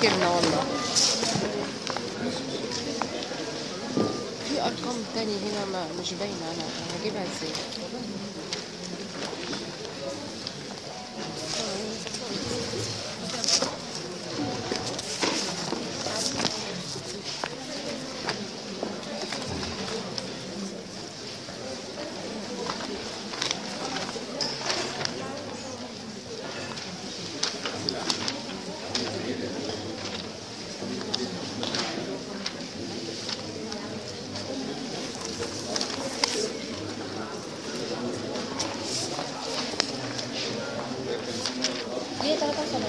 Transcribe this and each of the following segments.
فاكرنا والله. في ارقام تاني هنا مش باينه، انا هجيبها ازاي؟ ليه 73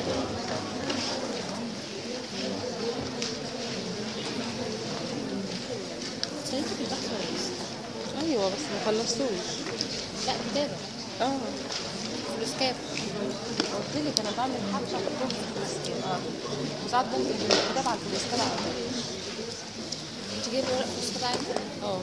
سنتي في البحث ولا لسه؟ ايوه بس ما خلصتوش. لا كتابة الاسكاب. قلت لك انا بعمل حبشه بكتب في الاسكاب. وساعات بنزل بالكتاب على الاسكاب على طول. انت جايبه ورق في الاسكاب عادي؟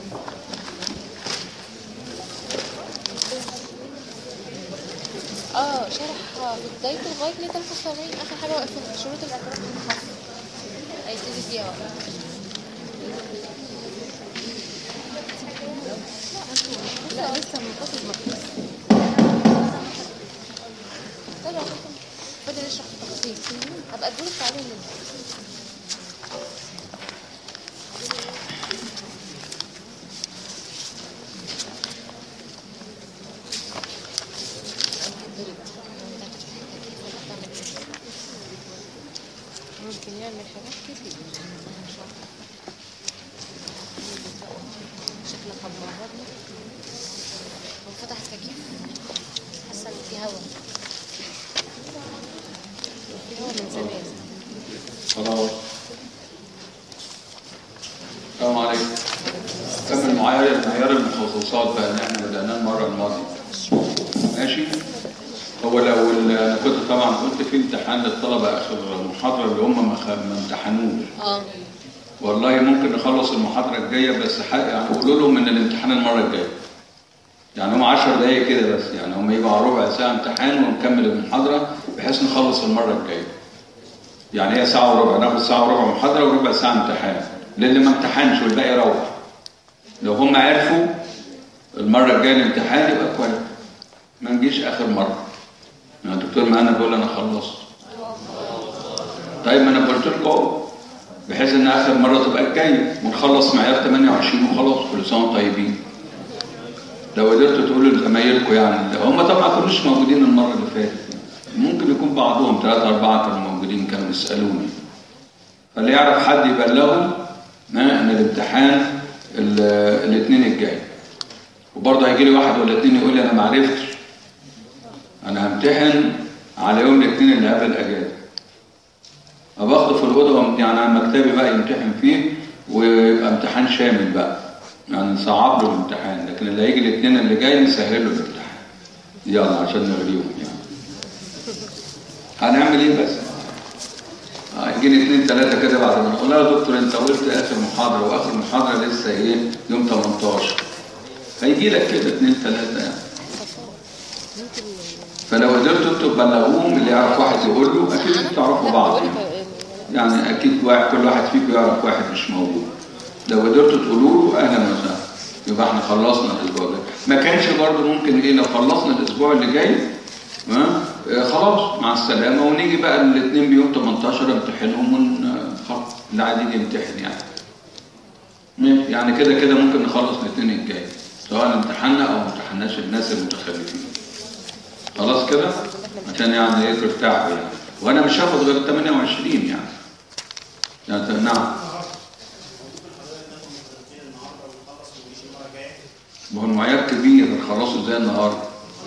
شرح في بدايته لغاية 173 آخر حاجة واقفة شروط الاعتراف بالمحصل هيبتدي فيها بقى. لا لسه منفصل مخلص. طلع فضل يشرح التفاصيل هبقى ادولك تعليم منه. ممكن يعمل حاجات كتير. شكلك هتبهرني. وفتح التكييف حاسه ان في هوا. في هوا من زمان. خلاص. السلام عليكم. كمل معيار المخصصات بقى اللي احنا بدأناه المرة الماضية. ماشي؟ هو الأول أنا كنت طبعا قلت في امتحان للطلبة آخر المحاضرة اللي هم ما امتحنوش. والله ممكن نخلص المحاضرة الجاية بس يعني قولوا لهم إن الامتحان المرة الجاية. يعني هم 10 دقايق كده بس، يعني هم يبقى ربع ساعة امتحان ونكمل المحاضرة بحيث نخلص المرة الجاية. يعني هي ساعة وربع، ناخد ساعة وربع محاضرة وربع ساعة امتحان. للي ما امتحنش والباقي يروح. لو هم عرفوا المرة الجاية الامتحان يبقى كويس. ما نجيش آخر مرة. يعني الدكتور معانا بيقول أنا خلصت. طيب ما أنا قلت لكم بحيث إن آخر مرة تبقى الجاية ونخلص معيار 28 وخلاص كل سنة طيبين. لو قدرتوا تقولوا لزمايلكم يعني هم طبعا ما كانوش موجودين المرة اللي فاتت. ممكن يكون بعضهم 3 4 كانوا موجودين كانوا يسألوني. فاللي يعرف حد يبلغهم ان الامتحان الاثنين الجاي. وبرضه هيجي لي واحد ولا اثنين يقول لي انا ما عرفتش. انا همتحن على يوم الاثنين اللي قبل الاجازه. باخده في الاوضه يعني على مكتبي بقى يمتحن فيه ويبقى امتحان شامل بقى. يعني نصعب له الامتحان، لكن اللي هيجي الاثنين اللي جاي نسهل له الامتحان. يلا عشان نغريهم يعني. هنعمل ايه بس؟ يجيني 2 3 كده بعد ما نقول يا دكتور انت قلت اخر محاضره واخر محاضره لسه ايه يوم 18. هيجي لك كده 2 3 يعني. فلو قدرتوا انتوا تبلغوهم اللي يعرف واحد يقول له اكيد انتوا تعرفوا بعض يعني اكيد كل واحد فيكم يعرف واحد مش موجود. لو قدرتوا تقولوا له اهلا وسهلا يبقى احنا خلصنا الاسبوع ده. ما كانش برضه ممكن ايه لو خلصنا الاسبوع اللي جاي خلاص مع السلامه ونيجي بقى الاثنين بيوم 18 امتحانهم ونخلص اللي عايز يجي يمتحن يعني كده كده ممكن نخلص الاثنين الجاي سواء امتحنا او ما امتحناش الناس المتخلفين. خلاص كده عشان يعني ايه ترتاحوا يعني. وانا مش هاخد غير 28 يعني نعم. ما هو المعيار كبير هنخلصه ازاي النهارده؟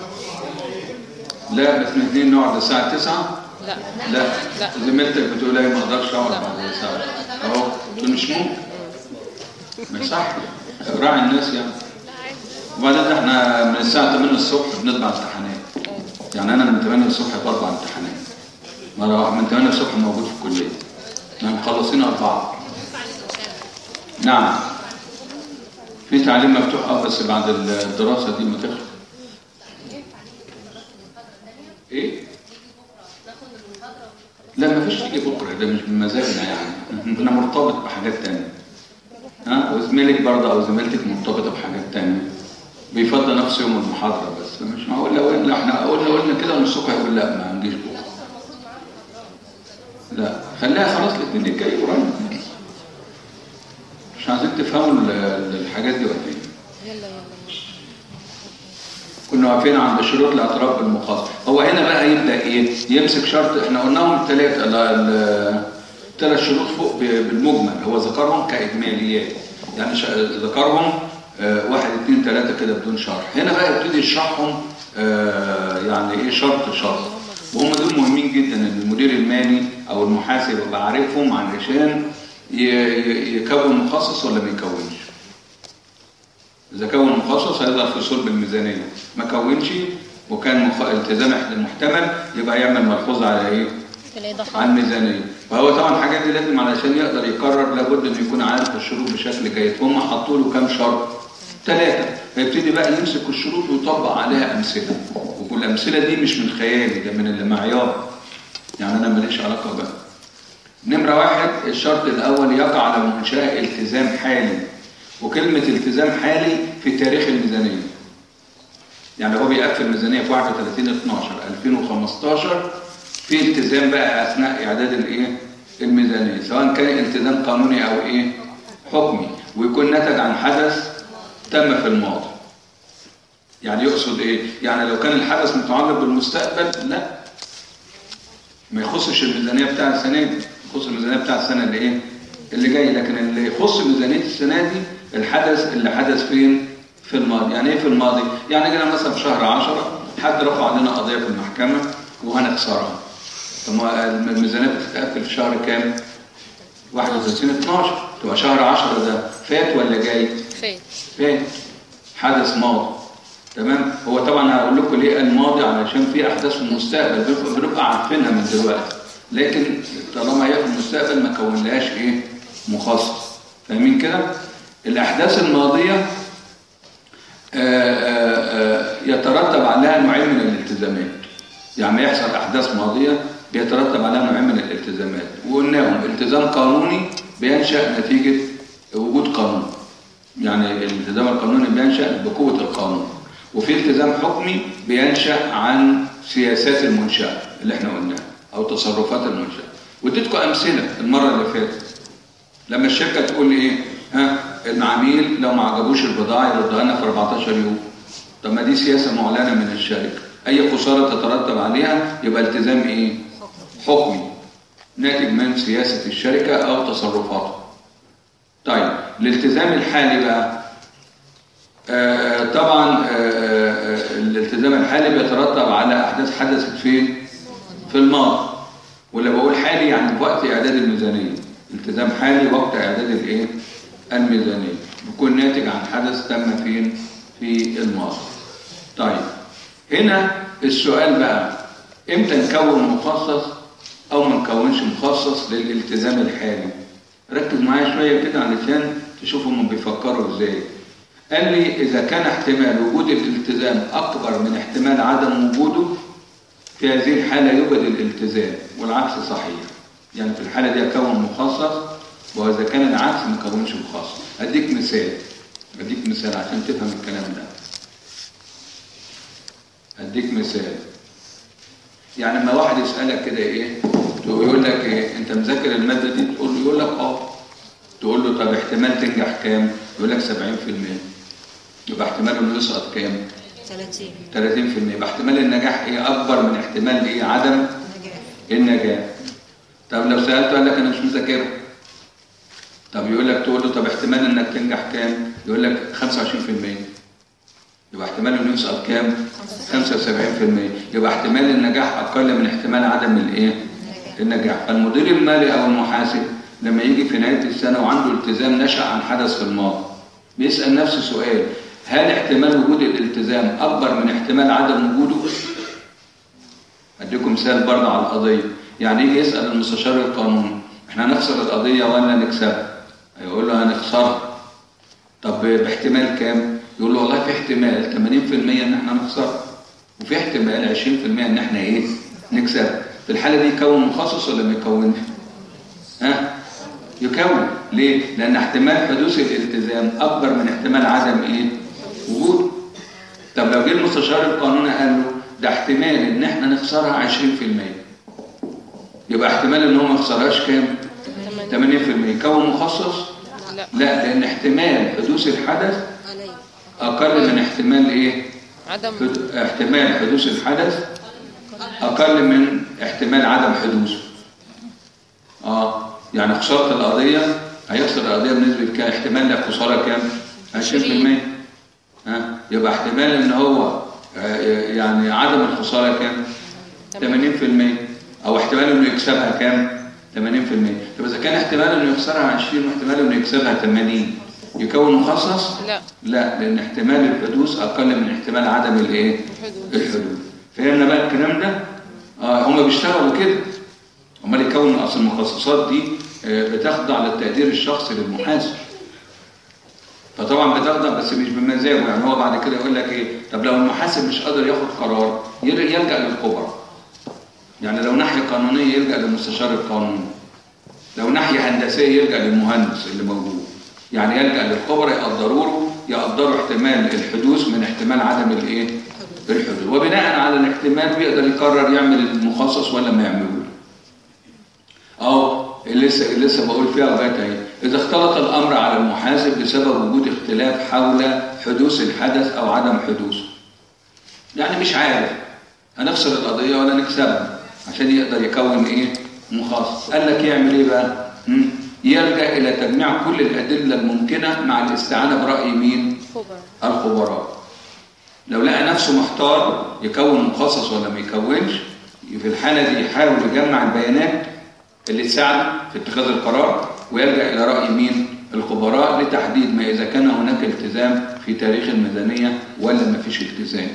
لا بس من 2 نقعد الساعه 9. لا زميلتك بتقول ايه ما اقدرش اقعد بعد الساعه اهو مش ممكن. ما صح راعي الناس يعني. وبعدين احنا من الساعه 8 الصبح بنطبع امتحانات. يعني انا من 8 الصبح بطبع امتحانات. من 8 الصبح موجود في الكليه. احنا مخلصين 4. نعم في تعليم مفتوح بس بعد الدراسه دي ما تخلص. ايه؟ لا مفيش تيجي بكره، ده مش بمزاجنا يعني، انا مرتبط بحاجات تانية. وزميلك برضه او زميلتك مرتبطه بحاجات تانية، بيفضل نفسه يوم المحاضره بس. مش معقول لو احنا قلنا كده ونصكم هيقول لا ما عنديش بكره. لا خليها خلاص الاثنين الجاي قريب. مش عايزين تفهموا الحاجات دي ولا ايه؟ يلا كنا واقفين عند شروط الاعتراف بالمخاصمه. هو هنا بقى يبدا ايه؟ يمسك شرط احنا قلناهم الثلاث شروط فوق بالمجمل، هو ذكرهم كاجماليات يعني ذكرهم 1 2 3 كده بدون شرح. هنا بقى يبتدي يشرحهم يعني ايه شرط شرط، وهم دول مهمين جدا ان المدير المالي او المحاسب يبقى عارفهم علشان يكون مخصص ولا ما يكونش. إذا كون مخصص هيظهر في صلب الميزانية، ما كونش وكان التزام محتمل يبقى يعمل ملحوظة على إيه؟ على الميزانية. وهو طبعا الحاجات دي لازم علشان يقدر يقرر لابد إنه يكون عارف الشروط بشكل جيد. هم حطوا له كام شرط؟ 3. فيبتدي بقى يمسك الشروط ويطبق عليها أمثلة، والأمثلة دي مش من خيالي، ده من المعيار يعني أنا ماليش علاقة بقى. نمرة 1 الشرط الأول يقع على منشأ التزام حالي، وكلمة التزام حالي في تاريخ الميزانية. يعني هو بيقفل الميزانية في 31/12/2015 في التزام بقى أثناء إعداد الإيه؟ الميزانية، سواء كان التزام قانوني أو إيه؟ حكمي، ويكون نتج عن حدث تم في الماضي. يعني يقصد إيه؟ يعني لو كان الحدث متعلق بالمستقبل لا، ما يخصش الميزانية بتاع السنة دي، يخص الميزانية بتاع السنة اللي إيه؟ اللي جاي. لكن اللي يخص ميزانية السنة دي الحدث اللي حدث فين؟ في الماضي. يعني ايه في الماضي؟ يعني جينا مثلا في شهر 10 حد رفع علينا قضية في المحكمة وهنخسرها. طب الميزانية بتتقفل في شهر كام؟ 31/12. تبقى شهر 10 ده فات ولا جاي؟ فات. حدث ماضي. تمام؟ هو طبعا هقول لكم ليه الماضي، علشان في احداث في المستقبل بنبقى عارفينها من دلوقتي، لكن طالما هي في المستقبل ما كونلهاش ايه؟ مخصص. فاهمين كده؟ الأحداث الماضية يترتب عليها نوعين من الالتزامات. يعني يحصل أحداث ماضية بيترتب عليها نوعين من الالتزامات، وقلناهم التزام قانوني بينشأ نتيجة وجود قانون، يعني الالتزام القانوني بينشأ بقوة القانون، وفي التزام حكمي بينشأ عن سياسات المنشأة اللي احنا قلناها أو تصرفات المنشأة. واديتكم أمثلة المرة اللي فاتت لما الشركة تقول ايه؟ العميل لو ما عجبوش البضاعة يردها لنا في 14 يوم. طب ما دي سياسة معلنة من الشركة، أي خسارة تترتب عليها يبقى التزام ايه؟ حكمي ناتج من سياسة الشركة أو تصرفاتها. طيب الالتزام الحالي بقى طبعا الالتزام الحالي بيترتب على أحداث حدثت فين؟ في الماضي. ولا بقول حالي يعني وقت إعداد الميزانية. التزام حالي وقت إعداد الايه؟ الميزانية، بيكون ناتج عن حدث تم فين؟ في الماضي. طيب هنا السؤال بقى امتى نكون مخصص او ما نكونش مخصص للالتزام الحالي؟ ركز معايا شوية كده علشان تشوفوا هم بيفكروا ازاي. قال لي اذا كان احتمال وجود الالتزام اكبر من احتمال عدم وجوده في هذه الحالة يوجد الالتزام، والعكس صحيح. يعني في الحالة دي أكون مخصص، وإذا كان العكس ما أكونش مخصص. أديك مثال عشان تفهم الكلام ده. أديك مثال. يعني لما واحد يسألك كده إيه؟ يقول لك إيه؟ أنت مذاكر المادة دي؟ يقول لك تقول له طب احتمال تنجح كام؟ يقول لك 70%. يبقى احتمال إنه يسقط كام؟ 30%. يبقى احتمال النجاح إيه؟ أكبر من احتمال إيه؟ عدم النجاح. طب لو سألته قال لك أنا مش مذاكرها. طب يقول لك تقول له طب احتمال إنك تنجح كام؟ يقول لك 25%. يبقى احتمال إنه يسقط كام؟ 75%. يبقى احتمال النجاح أقل من احتمال عدم الإيه؟ النجاح. فالمدير المالي أو المحاسب لما يجي في نهاية السنة وعنده التزام نشأ عن حدث في الماضي بيسأل نفسه سؤال: هل احتمال وجود الالتزام أكبر من احتمال عدم وجوده؟ أديكم مثال برضه على القضية. يعني يجي يسأل المستشار القانوني: احنا هنخسر القضية ولا نكسبها؟ هيقول له هنخسرها. طب باحتمال كام؟ يقول له والله في احتمال 80% ان احنا نخسرها، وفي احتمال 20% ان احنا ايه؟ نكسبها. في الحالة دي يكون مخصص ولا ما يكونش؟ يكون. ليه؟ لأن احتمال حدوث الالتزام أكبر من احتمال عدم إيه؟ وجود. طب لو جه المستشار القانوني قال له ده احتمال إن احنا نخسرها 20%، يبقى احتمال إن هو ما يخسرهاش كام؟ 80%. يكون مخصص؟ لا، لأن احتمال حدوث الحدث أقل من احتمال إيه؟ احتمال حدوث الحدث أقل من احتمال عدم حدوثه. يعني خسارة القضية هيخسر القضية بنسبة كام؟ احتمال الخسارة كام؟ 20%. يبقى احتمال ان هو يعني عدم الخسارة كام؟ 80%. او احتمال انه يكسبها كام؟ 80%. طب اذا كان احتمال انه يخسرها 20 واحتمال انه يكسبها 80 يكون مخصص؟ لا، لان احتمال الحدوث اقل من احتمال عدم الايه؟ الحدوث. فهمنا بقى الكلام ده؟ هم بيشتغلوا كده. امال يكون اصل المخصصات دي بتخضع للتقدير الشخصي للمحاسب. فطبعا بتخضع بس مش بمزاجه. يعني هو بعد كده يقول لك ايه؟ طب لو المحاسب مش قادر ياخد قرار يلجأ للخبراء. يعني لو ناحيه قانونيه يلجأ للمستشار القانوني، لو ناحيه هندسيه يلجأ للمهندس اللي موجود. يعني يلجأ للخبراء يقدروا احتمال الحدوث من احتمال عدم الايه؟ الحدوث، وبناء على الاحتمال بيقدر يقرر يعمل المخصص ولا ما يعملوش. لسه بقول فيها لغايه اهي. اذا اختلط الامر على المحاسب بسبب وجود اختلاف حول حدوث الحدث او عدم حدوثه، يعني مش عارف هنخسر القضيه ولا نكسبها، عشان يقدر يكون ايه؟ مخصص. قال لك يعمل ايه بقى؟ يلجأ الى تجميع كل الادله الممكنه مع الاستعانه براي مين؟ الخبراء. لو لقى نفسه محتار يكون مخصص ولا ما يكونش، في الحاله دي يحاول يجمع البيانات اللي تساعده في اتخاذ القرار، ويلجأ إلى رأي مين؟ الخبراء لتحديد ما إذا كان هناك التزام في تاريخ الميزانية ولا ما فيش التزام.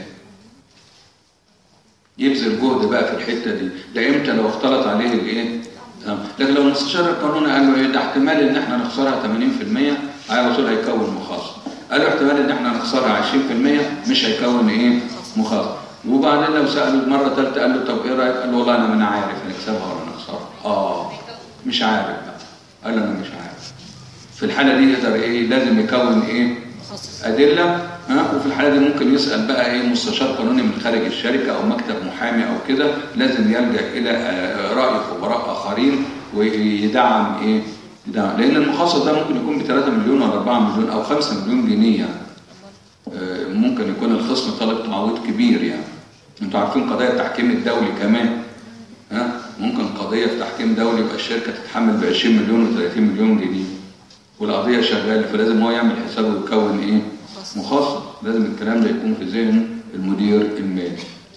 يبذل جهد بقى في الحتة دي. ده إمتى؟ لو اختلط عليه الإيه؟ لكن لو المستشار القانوني قال له إيه؟ ده احتمال إن إحنا نخسرها 80%، على طول هيكون مخصص. قال له احتمال إن إحنا نخسرها 20%، مش هيكون إيه؟ مخصص. وبعدين لو سأله مرة ثالثة قال له طب إيه رأيك؟ قال له والله أنا ما عارف نكسبها ولا نخسرها. مش عارف بقى. قال له انا مش عارف. في الحاله دي يقدر ايه؟ لازم يكون ايه؟ ادله. وفي الحاله دي ممكن يسال بقى ايه؟ مستشار قانوني من خارج الشركه او مكتب محامي او كده، لازم يلجا الى راي خبراء اخرين ويدعم ايه؟ يدعم. لان المخصص ده ممكن يكون ب 3 مليون ولا 4 مليون او 5 مليون جنيه يعني. ممكن يكون الخصم طالب تعويض كبير يعني. انتوا عارفين قضايا التحكيم الدولي كمان. ممكن قضية في تحكيم دولي يبقى الشركة تتحمل ب 20 مليون و 30 مليون جنيه والقضية شغالة، فلازم هو يعمل حسابه ويكون ايه؟ مخصص. لازم الكلام ده يكون في ذهن المدير المالي.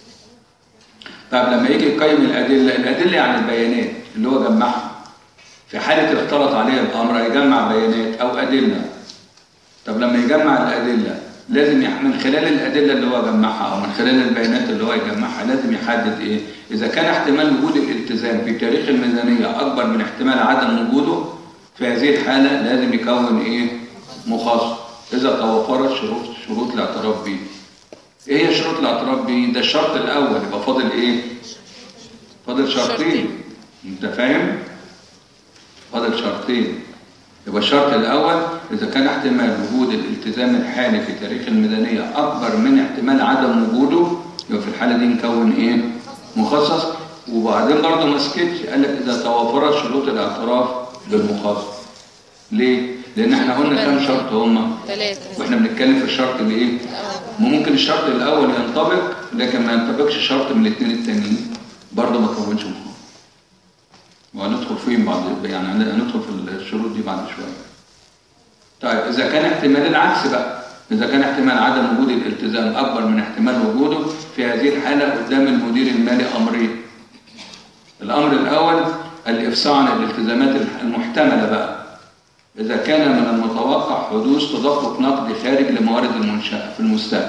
طب لما يجي يقيم الأدلة يعني البيانات اللي هو جمعها. في حالة اختلط عليها الأمر يجمع بيانات أو أدلة. طب لما يجمع الأدلة لازم من خلال الأدلة اللي هو جمعها أو من خلال البيانات اللي هو يجمعها لازم يحدد إيه؟ إذا كان احتمال وجود الالتزام في تاريخ الميزانية أكبر من احتمال عدم وجوده، في هذه الحالة لازم يكون إيه؟ مخصص. إذا توفرت شروط الاعتراف به. إيه هي شروط الاعتراف به؟ ده الشرط الأول. يبقى فاضل إيه؟ فاضل شرطين. أنت فاهم؟ فاضل شرطين. يبقى الشرط الأول إذا كان احتمال وجود الالتزام الحالي في تاريخ الميزانية أكبر من احتمال عدم وجوده، يبقى في الحالة دي نكون إيه؟ مخصص. وبعدين برضه ما سكتش، قال لك إذا توفرت شروط الاعتراف بالمخصص. ليه؟ لأن احنا قلنا كام شرط هما؟ 3. واحنا بنتكلم في الشرط اللي إيه؟ ممكن الشرط الأول ينطبق لكن ما ينطبقش شرط من الاثنين التانيين، برضه ما كونش مخصص. وهندخل فين بعد يعني هندخل في الشروط دي بعد شويه. طيب اذا كان احتمال العكس بقى، اذا كان احتمال عدم وجود الالتزام اكبر من احتمال وجوده، في هذه الحاله قدام المدير المالي امرين. الامر الاول الافصاح عن الالتزامات المحتمله بقى. اذا كان من المتوقع حدوث تدفق نقدي خارج لموارد المنشاه في المستقبل.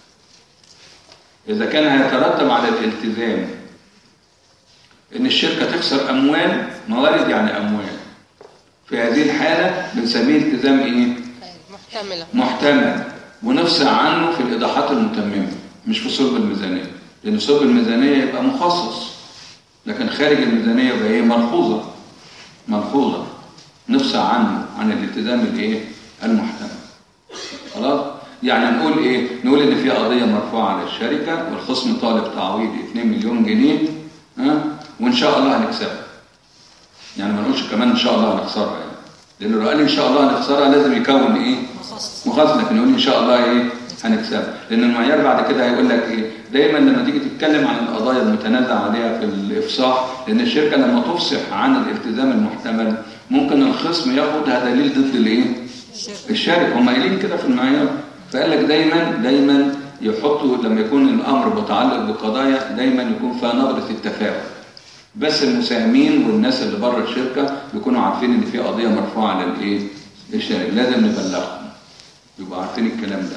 اذا كان هيترتب على الالتزام ان الشركة تخسر اموال، موارد يعني اموال، في هذه الحالة بنسميه التزام ايه؟ محتمل. ونفصل عنه في الايضاحات المتممة مش في صلب الميزانية، لان صلب الميزانية يبقى مخصص. لكن خارج الميزانية يبقى ايه؟ ملحوظة نفصل عنه عن الالتزام الايه؟ المحتمل. خلاص؟ يعني نقول ايه؟ نقول ان في قضية مرفوعة على الشركة والخصم طالب تعويض 2 مليون جنيه، وان شاء الله هنكسبها. يعني ما نقولش كمان ان شاء الله هنخسرها، يعني لانه لو قال ان شاء الله هنخسرها لازم يكون ايه؟ مخصص. لكن يقول ان شاء الله ايه؟ هنكسبها. لان المعيار بعد كده هيقول لك ايه؟ دايما لما تيجي تتكلم عن القضايا المتنازع عليها في الافصاح، لان الشركه لما تفصح عن الالتزام المحتمل ممكن الخصم ياخد دليل ضد الايه؟ الشركه. هم قايلين كده في المعيار. فقال لك دايما يحطوا لما يكون الامر متعلق بقضايا دايما يكون فيها نبره التفاؤل، بس المساهمين والناس اللي بره الشركه يكونوا عارفين ان في قضيه مرفوعه على الايه؟ الشركه، لازم نبلغهم يبقوا عارفين الكلام ده.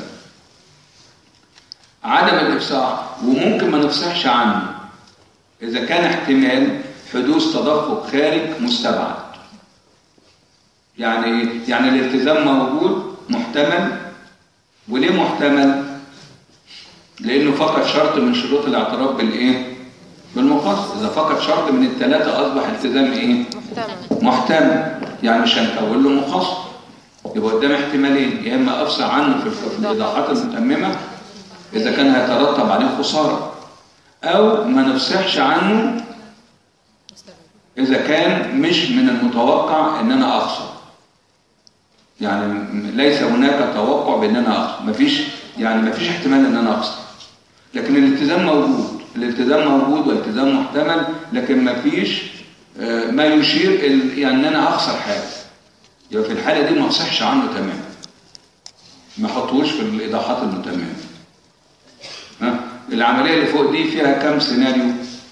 عدم الافصاح، وممكن ما نفصحش عنه اذا كان احتمال حدوث تدفق خارج مستبعد. يعني ايه؟ يعني الالتزام موجود محتمل. وليه محتمل؟ لانه فقط شرط من شروط الاعتراف بالايه؟ بالمخصص. اذا فقط شرط من الثلاثه اصبح التزام ايه؟ محتمل. يعني مش هنكون له مخصص. يبقى قدام احتمالين، يا اما افصح عنه في الايضاحات المتممه اذا كان هيترتب عليه خساره، او ما نفصحش عنه اذا كان مش من المتوقع ان انا اخسر. يعني ليس هناك توقع بان انا اخسر، مفيش احتمال ان انا اخسر. لكن الالتزام موجود والالتزام محتمل، لكن مفيش ما يشير يعني ان انا اخسر حاجه. يبقى في الحاله دي ما اصحش عنه تماما، ما احطوش في الايضاحات المتممه. العمليه اللي فوق دي فيها كم سيناريو؟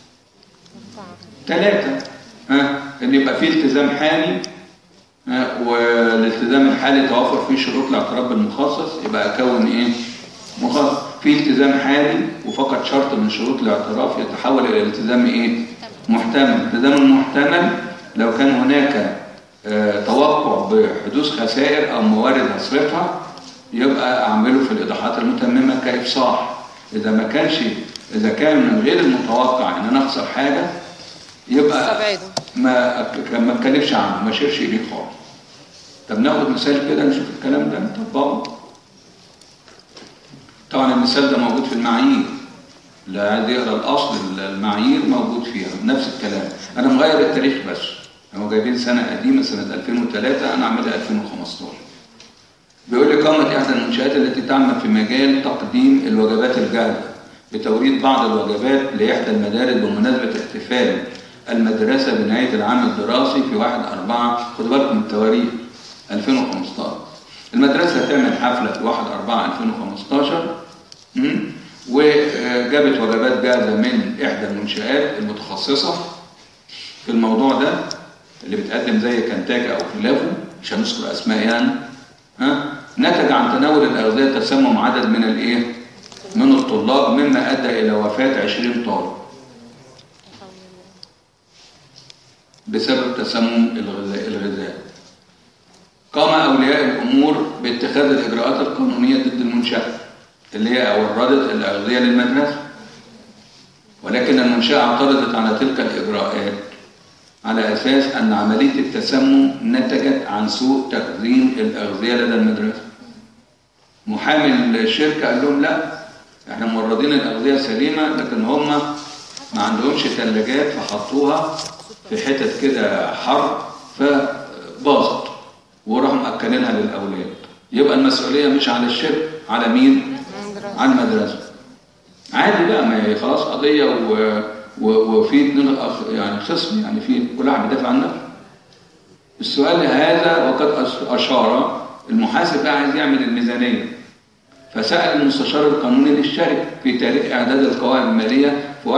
3. ان يبقى فيه التزام حالي، والالتزام الحالي توفر فيه شروط الاعتراف بالمخصص، يبقى اكون ايه؟ مخصص. في التزام حالي وفقط شرط من شروط الاعتراف يتحول الى التزام ايه؟ محتمل. الالتزام المحتمل لو كان هناك توقع بحدوث خسائر او موارد هصرفها يبقى اعمله في الايضاحات المتممه كافصاح. اذا كان من غير المتوقع ان انا اخسر حاجه يبقى ما اتكلمش عنه، ما اشيرش اليه خالص. طب ناخد مثال كده نشوف الكلام ده نطبقه. طبعا المثال ده موجود في المعايير، لا عايز يقرا الاصل المعايير موجود فيها نفس الكلام. انا مغير التاريخ بس، هم جايبين سنه قديمه سنه 2003 انا عاملها 2015. بيقول لي قامت احدى المنشآت التي تعمل في مجال تقديم الوجبات الجاهزه بتوريد بعض الوجبات لاحدى المدارس بمناسبه احتفال المدرسه بنهايه العام الدراسي في 1/4. خدوا بالكم من التواريخ 2015. المدرسه هتعمل حفله في 1/4/2015 وجابت وجبات جاهزه من احدى المنشآت المتخصصه في الموضوع ده اللي بتقدم زي كنتاكي او خلافه، مش هنذكر اسماء يعني. نتج عن تناول الاغذيه تسمم عدد من الطلاب، مما ادى الى وفاه 20 طالب بسبب تسمم الغذاء. قام اولياء الامور باتخاذ الاجراءات القانونيه ضد المنشاه اللي هي وردت الاغذيه للمدرسه، ولكن المنشاه اعترضت على تلك الاجراءات على اساس ان عمليه التسمم نتجت عن سوء تخزين الاغذيه لدى المدرسه. محامي الشركه قال لهم لا، احنا موردين الاغذيه سليمه، لكن هم ما عندهمش ثلاجات فحطوها في حتت كده حر فباظت وراحوا مأكلينها للاولاد. يبقى المسؤوليه مش على الشركه، على مين؟ على المدرسه. عادي بقى، ما هي خلاص قضيه وفي اتنين يعني خصم، يعني في كل واحد بيدافع عن نفسه. السؤال هذا وقد اشار المحاسب بقى عايز يعمل الميزانيه، فسأل المستشار القانوني للشركه في تاريخ اعداد القوائم الماليه في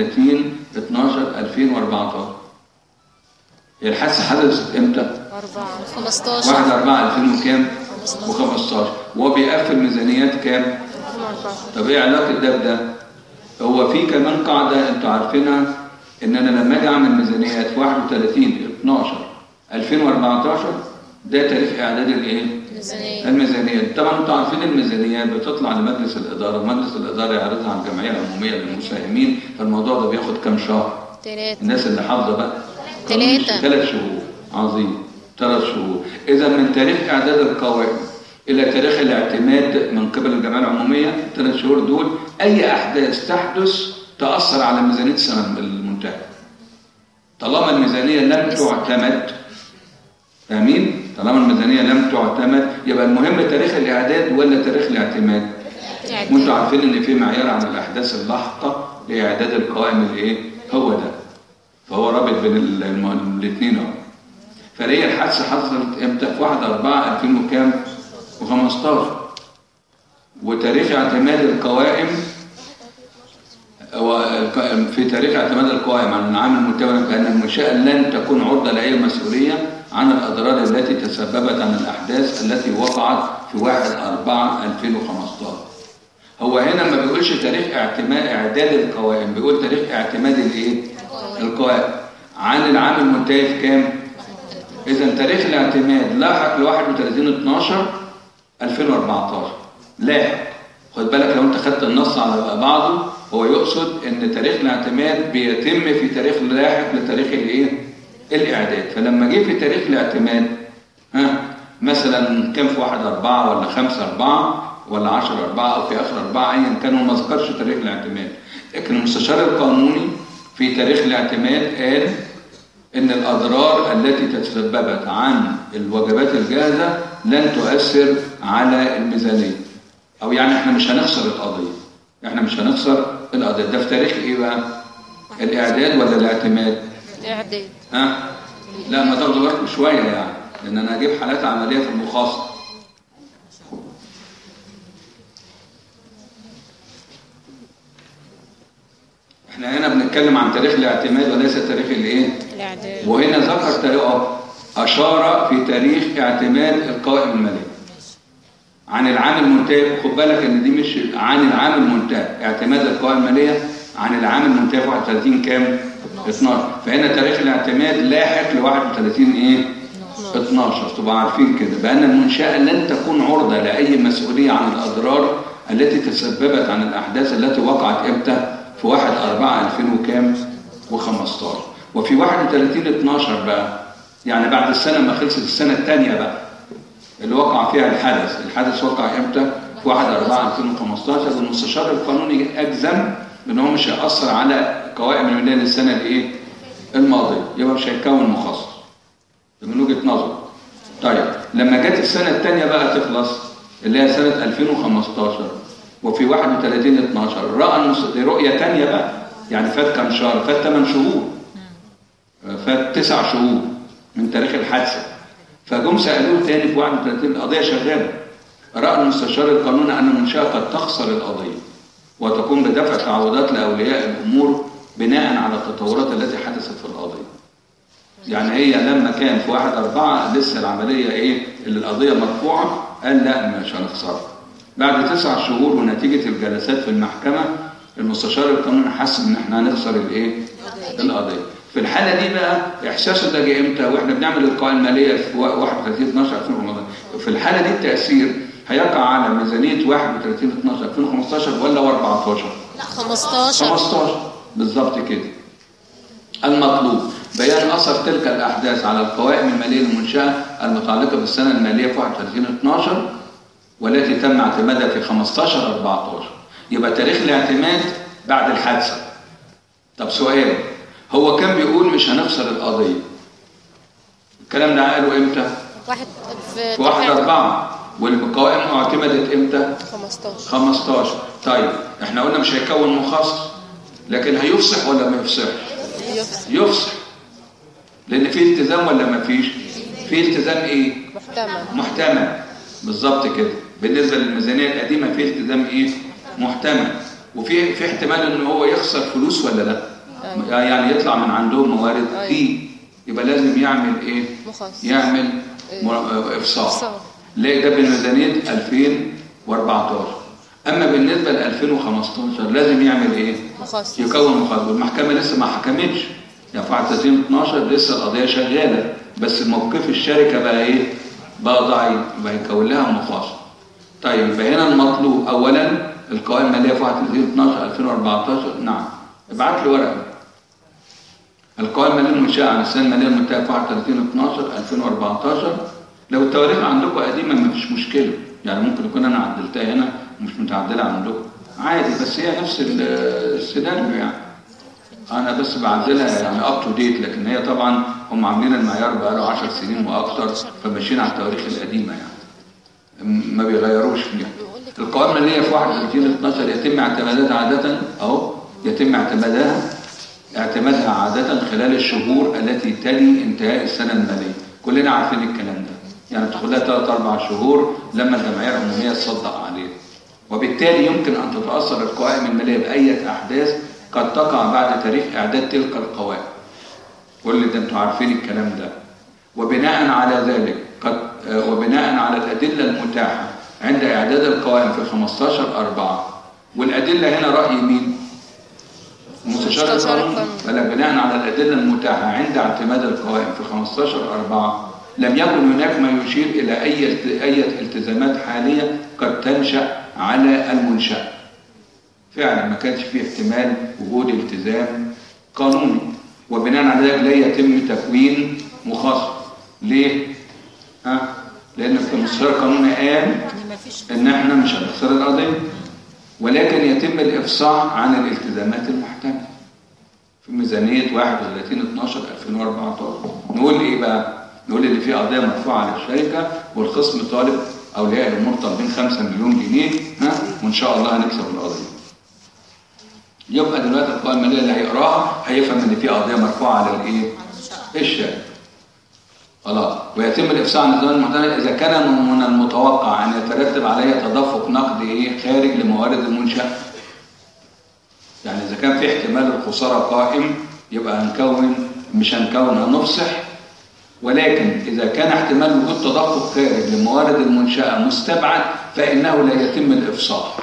31/12/2014. الحادثه حدثت امتى؟ 1/4/2000 وكام؟ و15. وهو بيقفل ميزانيات كام؟ طب ايه علاقه ده بده؟ هو في كمان قاعده انتوا عارفينها، ان انا لما اجي اعمل ميزانيات في 31/12/2014 ده تاريخ اعداد الميزانيات. طبعا انتوا عارفين الميزانيات بتطلع لمجلس الاداره، ومجلس الاداره يعرضها على الجمعيه العموميه للمساهمين، فالموضوع ده بياخد كام شهر؟ 3 الناس اللي حافظه بقى 3 3 شهور. عظيم. 3 شهور. اذا من تاريخ اعداد القوائم الى تاريخ الاعتماد من قبل الجمعيه العموميه 3 شهور دول اي احداث تحدث تاثر على ميزانيه السنه المنتهيه. طالما الميزانيه لم تعتمد، فاهمين؟ طالما الميزانيه لم تعتمد يبقى المهم تاريخ الاعداد ولا تاريخ الاعتماد؟ وانتوا عارفين ان في معيار عن الاحداث اللاحقه لاعداد القوائم الايه؟ هو ده. فهو رابط بين الاثنين اهو. فهي الحادثه حصلت امتى؟ في 1/4/2015. وتاريخ اعتماد القوائم في تاريخ اعتماد القوائم عن العام المنتهي بأن المنشأة لن تكون عرضة لأي مسؤولية عن الأضرار التي تسببت عن الأحداث التي وقعت في 1/4/2015. هو هنا ما بيقولش تاريخ إعداد القوائم، بيقول تاريخ اعتماد الإيه؟ القوائم عن العام المنتهي في كام؟ إذا تاريخ الاعتماد لاحق ل 31/12/2014. لاحق. خد بالك لو انت خدت النص على بعضه هو يقصد ان تاريخ الاعتماد بيتم في تاريخ لاحق لتاريخ الايه؟ الاعداد. فلما جه في تاريخ الاعتماد مثلا كان في 1/4 ولا 5/4 ولا 10/4 او في اخر 4 ايا كان، هو ما ذكرش تاريخ الاعتماد. لكن المستشار القانوني في تاريخ الاعتماد قال ان الاضرار التي تسببت عن الوجبات الجاهزه لن تؤثر على الميزانيه. او يعني احنا مش هنخسر القضيه. احنا مش هنخسر القضيه. ده في تاريخ ايه بقى؟ الاعداد ولا الاعتماد؟ الاعداد. لا ما تاخدوا بالكم شويه يعني، لان انا هجيب حالات عمليه في المخاصمه. احنا هنا بنتكلم عن تاريخ الاعتماد وليس تاريخ الايه؟ الاعداد. وهنا ذكر تاريخه، اشار في تاريخ اعتماد القوائم الماليه عن العام المنتهي. خد بالك ان دي مش عن العام المنتهي، اعتماد القوائم الماليه عن العام المنتهي في 31 كام؟ 12. فهنا تاريخ الاعتماد لاحق ل 31 ايه؟ 12. تبقوا عارفين كده بان المنشاه لن تكون عرضه لاي مسؤوليه عن الاضرار التي تسببت عن الاحداث التي وقعت امتى؟ في 1/4/2015. وفي 31/12 بقى، يعني بعد السنه ما خلصت السنه الثانيه بقى اللي وقع فيها الحدث وقع امتى؟ في 1/4/2015. والمستشار القانوني اجزم ان هو مش هيأثر على قوائم الماليه للسنه الايه؟ الماضيه، يبقى مش هيكون مخصص من وجهه نظر. طيب لما جت السنه الثانيه بقى تخلص اللي هي سنه 2015 وفي 31/12 راى دي رؤيه ثانيه بقى، يعني فات كام شهر؟ فات 8 شهور، فات 9 شهور من تاريخ الحادثه. فجم سالوه تاني في 31 القضيه شغاله. راى المستشار القانوني ان المنشاه قد تخسر القضيه وتقوم بدفع تعويضات لاولياء الامور بناء على التطورات التي حدثت في القضيه. يعني هي لما كان في 1/4 لسه العمليه ايه؟ اللي القضيه مرفوعه، قال لا مش هنخسرها. بعد 9 شهور ونتيجه الجلسات في المحكمه المستشار القانوني حس ان احنا هنخسر الايه؟ القضيه. في الحاله دي بقى احساسه ده جه امتى؟ واحنا بنعمل القوائم الماليه في 31/12/2015. في الحاله دي التاثير هيقع على ميزانيه 31/12/2015 ولا 14؟ لا 15 بالظبط كده. المطلوب بيان اثر تلك الاحداث على القوائم الماليه للمنشاه المتعلقه بالسنه الماليه في 31/12 والتي تم اعتمادها في 15/14. يبقى تاريخ الاعتماد بعد الحادثه. طب سؤال، هو كان بيقول مش هنخسر القضيه، الكلام ده قاله امتى؟ في 1/4 والقوائم اعتمدت امتى؟ 15. طيب احنا قلنا مش هيكون مخصص، لكن هيفصح ولا ما يفصحش؟ يفصح. لان في التزام ولا ما فيش؟ في التزام ايه؟ محتمل. بالظبط كده. بالنسبه للميزانيه القديمه في التزام ايه؟ محتمل. وفي احتمال ان هو يخسر فلوس ولا لا؟ يعني يطلع من عندهم موارد فيه، يبقى لازم يعمل ايه؟ يعمل افصاح. ليه؟ ده بالميزانيه 2014. اما بالنسبه ل 2015 لازم يعمل ايه؟ يكون مخصص. والمحكمه لسه ما حكمتش، يعني في 31/12 لسه القضيه شغاله، بس موقف الشركه بقى ايه؟ بقى ضعيف، يبقى يكون لها مخصص. طيب يبقى هنا المطلوب اولا القوائم الماليه في 31/12/2014. نعم ابعت لي ورقه. القوائم المالية المنشأة عن السنة المالية المنتهية في 31/12/2014. لو التواريخ عندكم قديمة مفيش مشكلة، يعني ممكن يكون أنا عدلتها هنا ومش متعدلة عندكم عادي، بس هي نفس السيناريو يعني. أنا بس بعدلها يعني أب تو ديت، لكن هي طبعا هم عاملين المعيار بقاله 10 سنين وأكتر، فماشيين على التواريخ القديمة يعني ما بيغيروش فيها. القوائم المالية في 31/12 يتم اعتمادها عادة يتم اعتمادها عادة خلال الشهور التي تلي انتهاء السنة المالية. كلنا عارفين الكلام ده، يعني بتاخدها 3-4 شهور لما الجمعية العمومية تصدق عليه، وبالتالي يمكن أن تتأثر القوائم المالية بأي أحداث قد تقع بعد تاريخ إعداد تلك القوائم. كل ده أنتم عارفين الكلام ده. وبناء على ذلك وبناء على الأدلة المتاحة عند إعداد القوائم في 15/4، والأدلة هنا رأي مين؟ المستشار القانوني. بناء على الأدلة المتاحة عند اعتماد القوائم في 15/4 لم يكن هناك ما يشير إلى أي التزامات حالية قد تنشأ على المنشأة. فعلا ما كانش فيه احتمال وجود التزام قانوني، وبناء على ذلك لا يتم تكوين مخصص. ليه؟ لأن المستشار القانوني قال إن احنا مش هنخسر القضية، ولكن يتم الإفصاح عن الالتزامات المحتملة في ميزانية 31/12/2014. نقول إيه بقى؟ نقول إن في قضية مرفوعة على الشركة والخصم طالب أولياء الأمور طالبين 5 مليون جنيه، وإن شاء الله هنكسب القضية. يبقى دلوقتي القوائم المالية اللي هيقراها هيفهم إن في قضية مرفوعة على الإيه؟ الشركة. خلاص. ويتم الإفصاح عن الالتزامات المحتملة إذا كان من المتوقع أن يترتب عليها تدفق نقدي خارج لموارد المنشأة. يعني إذا كان في احتمال الخسارة قائم يبقى مش هنفصح، ولكن إذا كان احتمال وجود تدفق خارج لموارد المنشأة مستبعد فإنه لا يتم الإفصاح.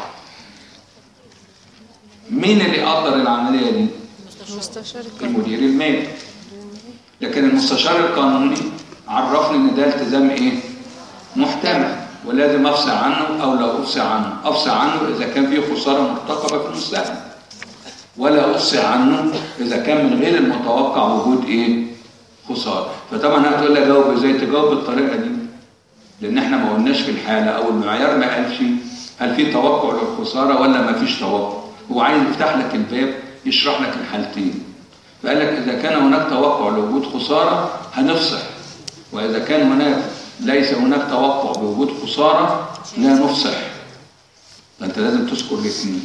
مين اللي يقدر العملية دي؟ المدير المالي. لكن المستشار القانوني عرفني ان ده التزام محتمل ولازم افصل عنه، او لا افصل عنه اذا كان فيه خساره مرتقبه في المستقبل، ولا افصل عنه اذا كان من غير المتوقع وجود خساره. فطبعا هتقول لي جاوب ازاي؟ تجاوب بالطريقه دي، لان احنا ما قلناش في الحاله او المعيار ما قالش هل في توقع للخساره ولا ما فيش توقع. هو عايز يفتح لك الباب يشرح لك الحالتين، فقال لك إذا كان هناك توقع لوجود خسارة هنفصح، وإذا كان ليس هناك توقع بوجود خسارة لا نفصح. فأنت لازم تذكر الاثنين.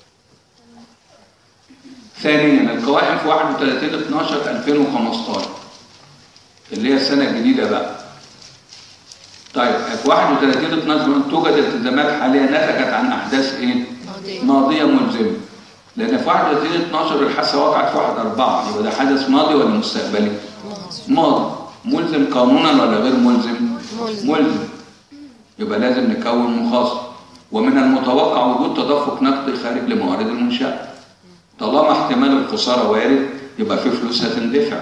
ثانيا القوائم في 31/12/2015 اللي هي السنة الجديدة بقى. طيب في 31/12 توجد التزامات حالية نتجت عن أحداث ماضية ملزمة. لأن في 31/12 الحادثة وقعت في 1/4، يبقى ده حدث ماضي ولا مستقبلي؟ ماضي. ملزم قانونا ولا غير ملزم؟ ملزم. يبقى لازم نكون مخصص. ومن المتوقع وجود تدفق نقدي خارج لموارد المنشأة. طالما احتمال الخسارة وارد يبقى في فلوس هتندفع.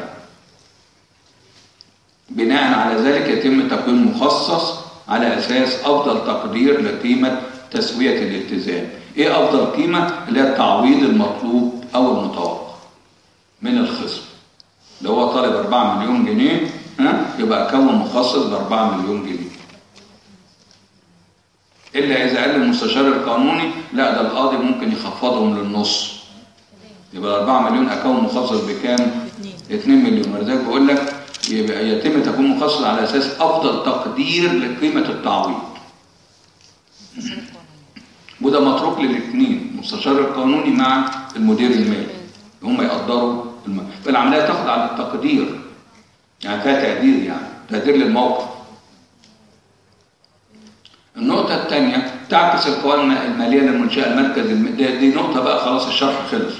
بناء على ذلك يتم تكوين مخصص على أساس أفضل تقدير لقيمة تسوية الالتزام. ايه افضل قيمة؟ اللي هي التعويض المطلوب او المتوقع من الخصم. لو هو طالب 4 مليون جنيه يبقى اكون مخصص ب4 مليون جنيه. الا اذا قال المستشار القانوني لا ده القاضي ممكن يخفضهم للنص، يبقى 4 مليون اكون مخصص بكام؟ 2 مليون. ولذلك بقول لك يبقى يتم تكون مخصص على اساس افضل تقدير لقيمة التعويض. وده متروك للاثنين، المستشار القانوني مع المدير المالي، هم يقدروا فالعمليه تخضع للتقدير، يعني فيها تقدير، يعني تقدير للموقف. النقطه الثانيه تعكس القوائم الماليه للمنشاه المركز دي نقطه بقى خلاص الشرح خلص.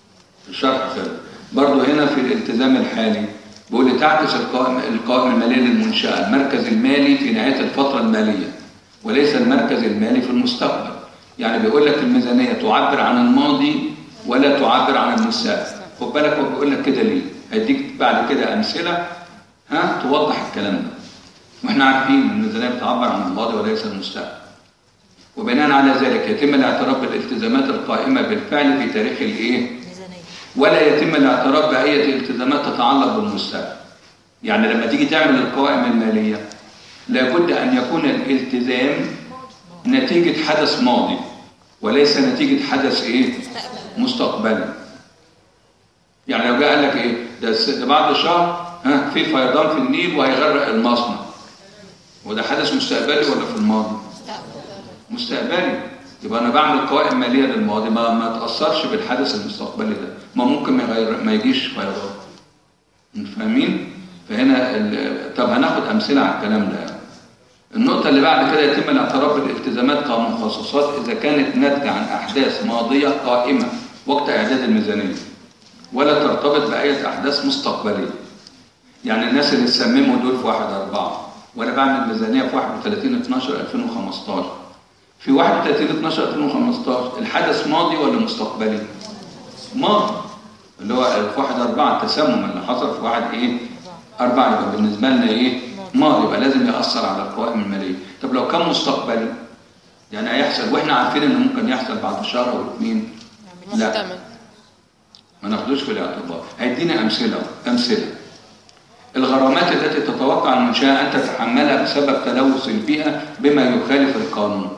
برضو هنا في الالتزام الحالي بيقول لي تعكس القوائم الماليه للمنشاه المركز المالي في نهايه الفتره الماليه وليس المركز المالي في المستقبل. يعني بيقول لك الميزانية تعبر عن الماضي ولا تعبر عن المستقبل. خد بالك هو بيقول لك كده ليه؟ هيديك بعد كده أمثلة توضح الكلام ده. واحنا عارفين ان الميزانية بتعبر عن الماضي وليس المستقبل. وبناء على ذلك يتم الاعتراف بالالتزامات القائمة بالفعل في تاريخ ولا يتم الاعتراف بأي التزامات تتعلق بالمستقبل. يعني لما تيجي تعمل القوائم المالية لابد أن يكون الالتزام نتيجة حدث ماضي وليس نتيجة حدث إيه؟ مستقبلي. يعني لو جاء قال لك إيه؟ ده بعد شهر في فيضان في النيل وهيغرق المصنع، وده حدث مستقبلي ولا في الماضي؟ مستقبلي. يبقى أنا بعمل قوائم مالية للماضي ما تأثرش بالحدث المستقبلي ده، ما ممكن ما يجيش فيضان. فاهمين؟ فهنا طب هناخد أمثلة على الكلام ده. النقطة اللي بعد كده يتم الاعتراف بالالتزامات كمخصصات إذا كانت ناتجة عن أحداث ماضية قائمة وقت إعداد الميزانية ولا ترتبط بأي أحداث مستقبلية. يعني الناس اللي سمموا دول في 1/4 وأنا بعمل ميزانية في 31/12/2015. في 31/12/2015 الحدث ماضي ولا مستقبلي؟ ماضي، اللي هو في 1/4 التسمم اللي حصل في 1/4 يبقى بالنسبة لنا إيه؟ ماضي، يبقى لازم يأثر على القوائم المالية. طب لو كان مستقبلي يعني هيحصل واحنا عارفين انه ممكن يحصل بعد شهر او 2، لا ما ناخدوش في الاعتبار. هيدينا امثله. الغرامات التي تتوقع المنشأة ان تتحملها بسبب تلوث البيئة بما يخالف القانون.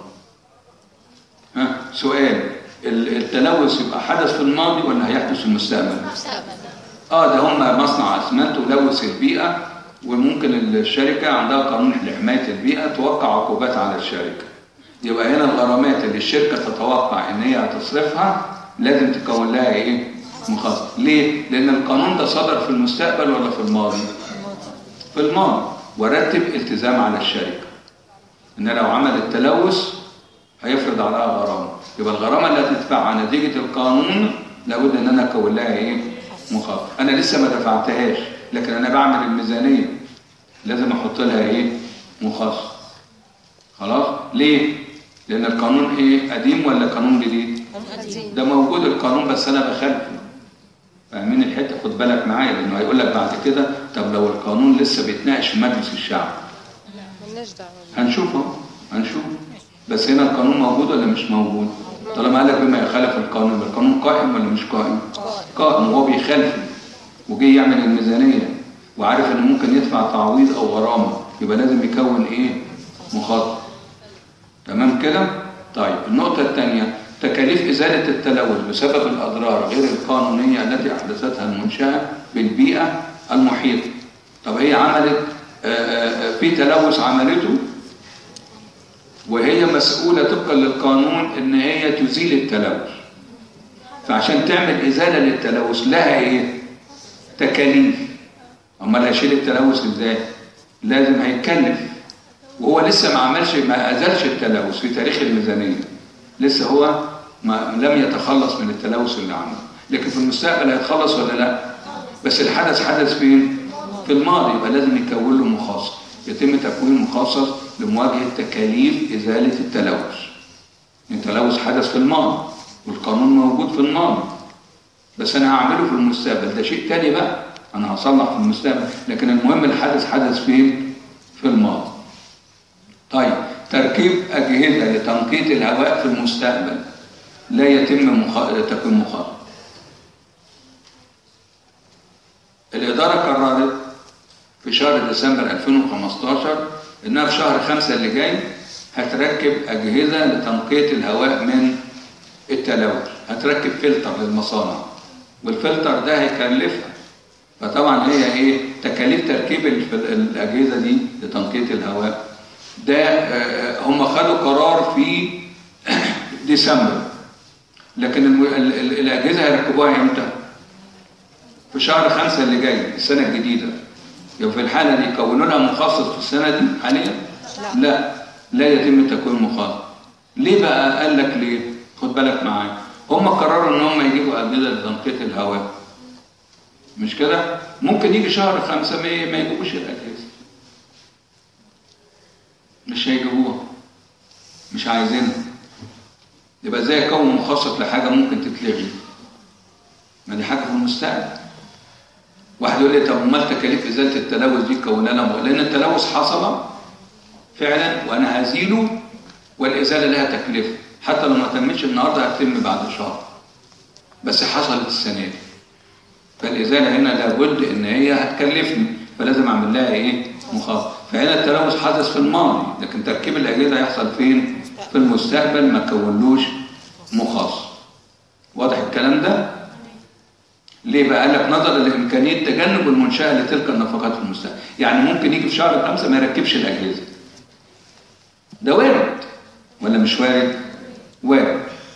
سؤال، التلوث يبقى حدث في الماضي ولا هيحدث في المستقبل؟ ده هم مصنع اسمنت ولوث البيئة، وممكن الشركة عندها قانون لحماية البيئة توقع عقوبات على الشركة. يبقى هنا الغرامات اللي الشركة تتوقع ان هي هتصرفها لازم تكون لها ايه؟ مخصص. ليه؟ لان القانون ده صدر في المستقبل ولا في الماضي؟ في الماضي، ورتب التزام على الشركة ان لو عملت تلوث هيفرض عليها غرامة. يبقى الغرامة اللي هتدفعها نتيجة القانون لابد ان انا اكون لها ايه؟ مخصص. انا لسه ما دفعتهاش لكن انا بعمل الميزانية لازم احط لها ايه؟ مخصص. خلاص؟ ليه؟ لان القانون ايه؟ قديم ولا قانون جديد؟ ده موجود القانون بس انا بخالفه. فاهمين الحته؟ خد بالك معايا لانه هيقول لك بعد كده طب لو القانون لسه بيتناقش في مجلس الشعب. مالناش دعوه. هنشوف بس هنا القانون موجود ولا مش موجود؟ طالما قال لك بما يخالف القانون، القانون قائم ولا مش قائم؟ قائم، وهو بيخالفه وجي يعمل الميزانيه وعارف انه ممكن يدفع تعويض او غرامه، يبقى لازم يكون ايه؟ مخطط. تمام كده؟ طيب النقطه الثانيه، تكاليف ازاله التلوث بسبب الاضرار غير القانونيه التي احدثتها المنشاه بالبيئه المحيطه. طب هي عملت في تلوث عملته وهي مسؤوله طبقا للقانون ان هي تزيل التلوث، فعشان تعمل ازاله للتلوث لها ايه؟ تكاليف. امال هيشيل التلوث ازاي؟ لازم هيتكلف، وهو لسه ما ازالش التلوث في تاريخ الميزانيه، لسه هو لم يتخلص من التلوث اللي عمله، لكن في المستقبل هيتخلص ولا لا؟ بس الحدث حدث فين؟ في الماضي، يبقى لازم يكون له مخصص، يتم تكوين مخصص لمواجهه تكاليف ازاله التلوث. التلوث حدث في الماضي والقانون موجود في الماضي، بس انا هعمله في المستقبل، ده شيء تاني بقى، انا هصلح في المستقبل، لكن المهم الحدث حدث فين؟ في الماضي. طيب تركيب اجهزه لتنقية الهواء في المستقبل لا يتم تكوين مخطط. الاداره قررت في شهر ديسمبر 2015 انها في شهر 5 اللي جاي هتركب اجهزه لتنقية الهواء من التلوث، هتركب فلتر للمصانع، والفلتر ده هيكلفها. فطبعا هي ايه؟ تكاليف تركيب الاجهزه دي لتنقية الهواء ده هم خدوا قرار في ديسمبر، لكن الاجهزه هيركبوها امتى؟ في شهر 5 اللي جاي السنه الجديده. يبقى في الحاله دي يكونوا لها مخصص في السنه دي حاليا؟ لا يتم تكوين مخصص. ليه بقى؟ قال لك ليه؟ خد بالك معايا، هم قرروا ان هم يجيبوا اجهزه لتنقية الهواء، مش كده؟ ممكن يجي شهر 5 ما يجيبوش الاجهزه، مش هيجيبوها، مش عايزينها. يبقى ازاي يكون مخصص لحاجه ممكن تتلغي؟ ما دي حاجه في المستقبل. واحد يقول لي طب امال تكاليف ازاله التلوث دي كوننا لان التلوث حصل فعلا وانا هزيله، والازاله لها تكلفه، حتى لو ما تمتش النهارده هتتم بعد شهر، بس حصلت السنه دي. فالازاله هنا لابد ان هي هتكلفني، فلازم اعمل لها ايه؟ مخصص. فهنا التلوث حدث في الماضي، لكن تركيب الاجهزه هيحصل فين؟ في المستقبل، ما كونلوش مخصص. واضح الكلام ده؟ ليه بقى؟ قال لك نظرا لامكانيه تجنب المنشاه لتلك النفقات في المستقبل. يعني ممكن يجي في شهر 5 ما يركبش الاجهزه. ده وارد ولا مش وارد؟ وارد.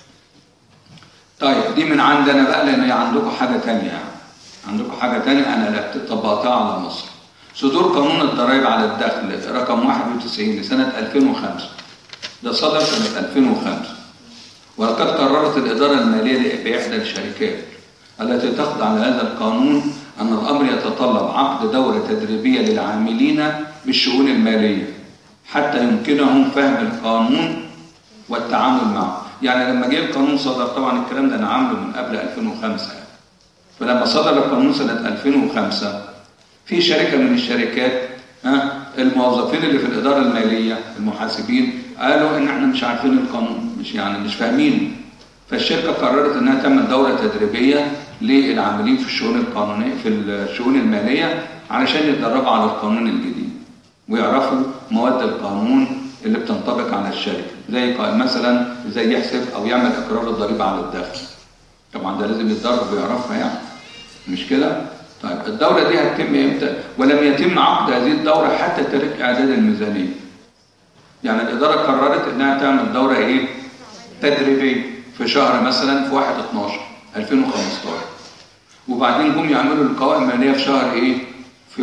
طيب دي من عندنا بقى، لان عندكم حاجه ثانيه، يعني عندكم حاجه ثانيه انا لا طبقتها على مصر. صدور قانون الضرائب على الدخل رقم 91 لسنه 2005، ده صدر سنه 2005. ولقد قررت الاداره الماليه باحدى الشركات التي تخضع لهذا القانون ان الامر يتطلب عقد دوره تدريبيه للعاملين بالشؤون الماليه حتى يمكنهم فهم القانون والتعامل معه. يعني لما جه القانون صدر، طبعا الكلام ده انا عامله من قبل 2005 يعني. فلما صدر القانون سنه 2005 في شركه من الشركات الموظفين اللي في الاداره الماليه المحاسبين قالوا ان احنا مش عارفين القانون، مش فاهمين. فالشركه قررت انها تعمل دوره تدريبيه للعاملين في الشؤون القانونيه في الشؤون الماليه علشان يتدربوا على القانون الجديد ويعرفوا مواد القانون اللي بتنطبق على الشركه، زي مثلا ازاي يحسب او يعمل اقرار الضريبه على الدخل. طبعا ده لازم يتدرب ويعرفها يعني، مش كده؟ طيب الدوره دي هتتم امتى؟ ولم يتم عقد هذه الدوره حتى تاريخ اعداد الميزانيه. يعني الاداره قررت انها تعمل دوره ايه؟ تدريبيه في شهر مثلا في 1/12/2015، وبعدين جم يعملوا القوائم الماليه في شهر ايه؟ في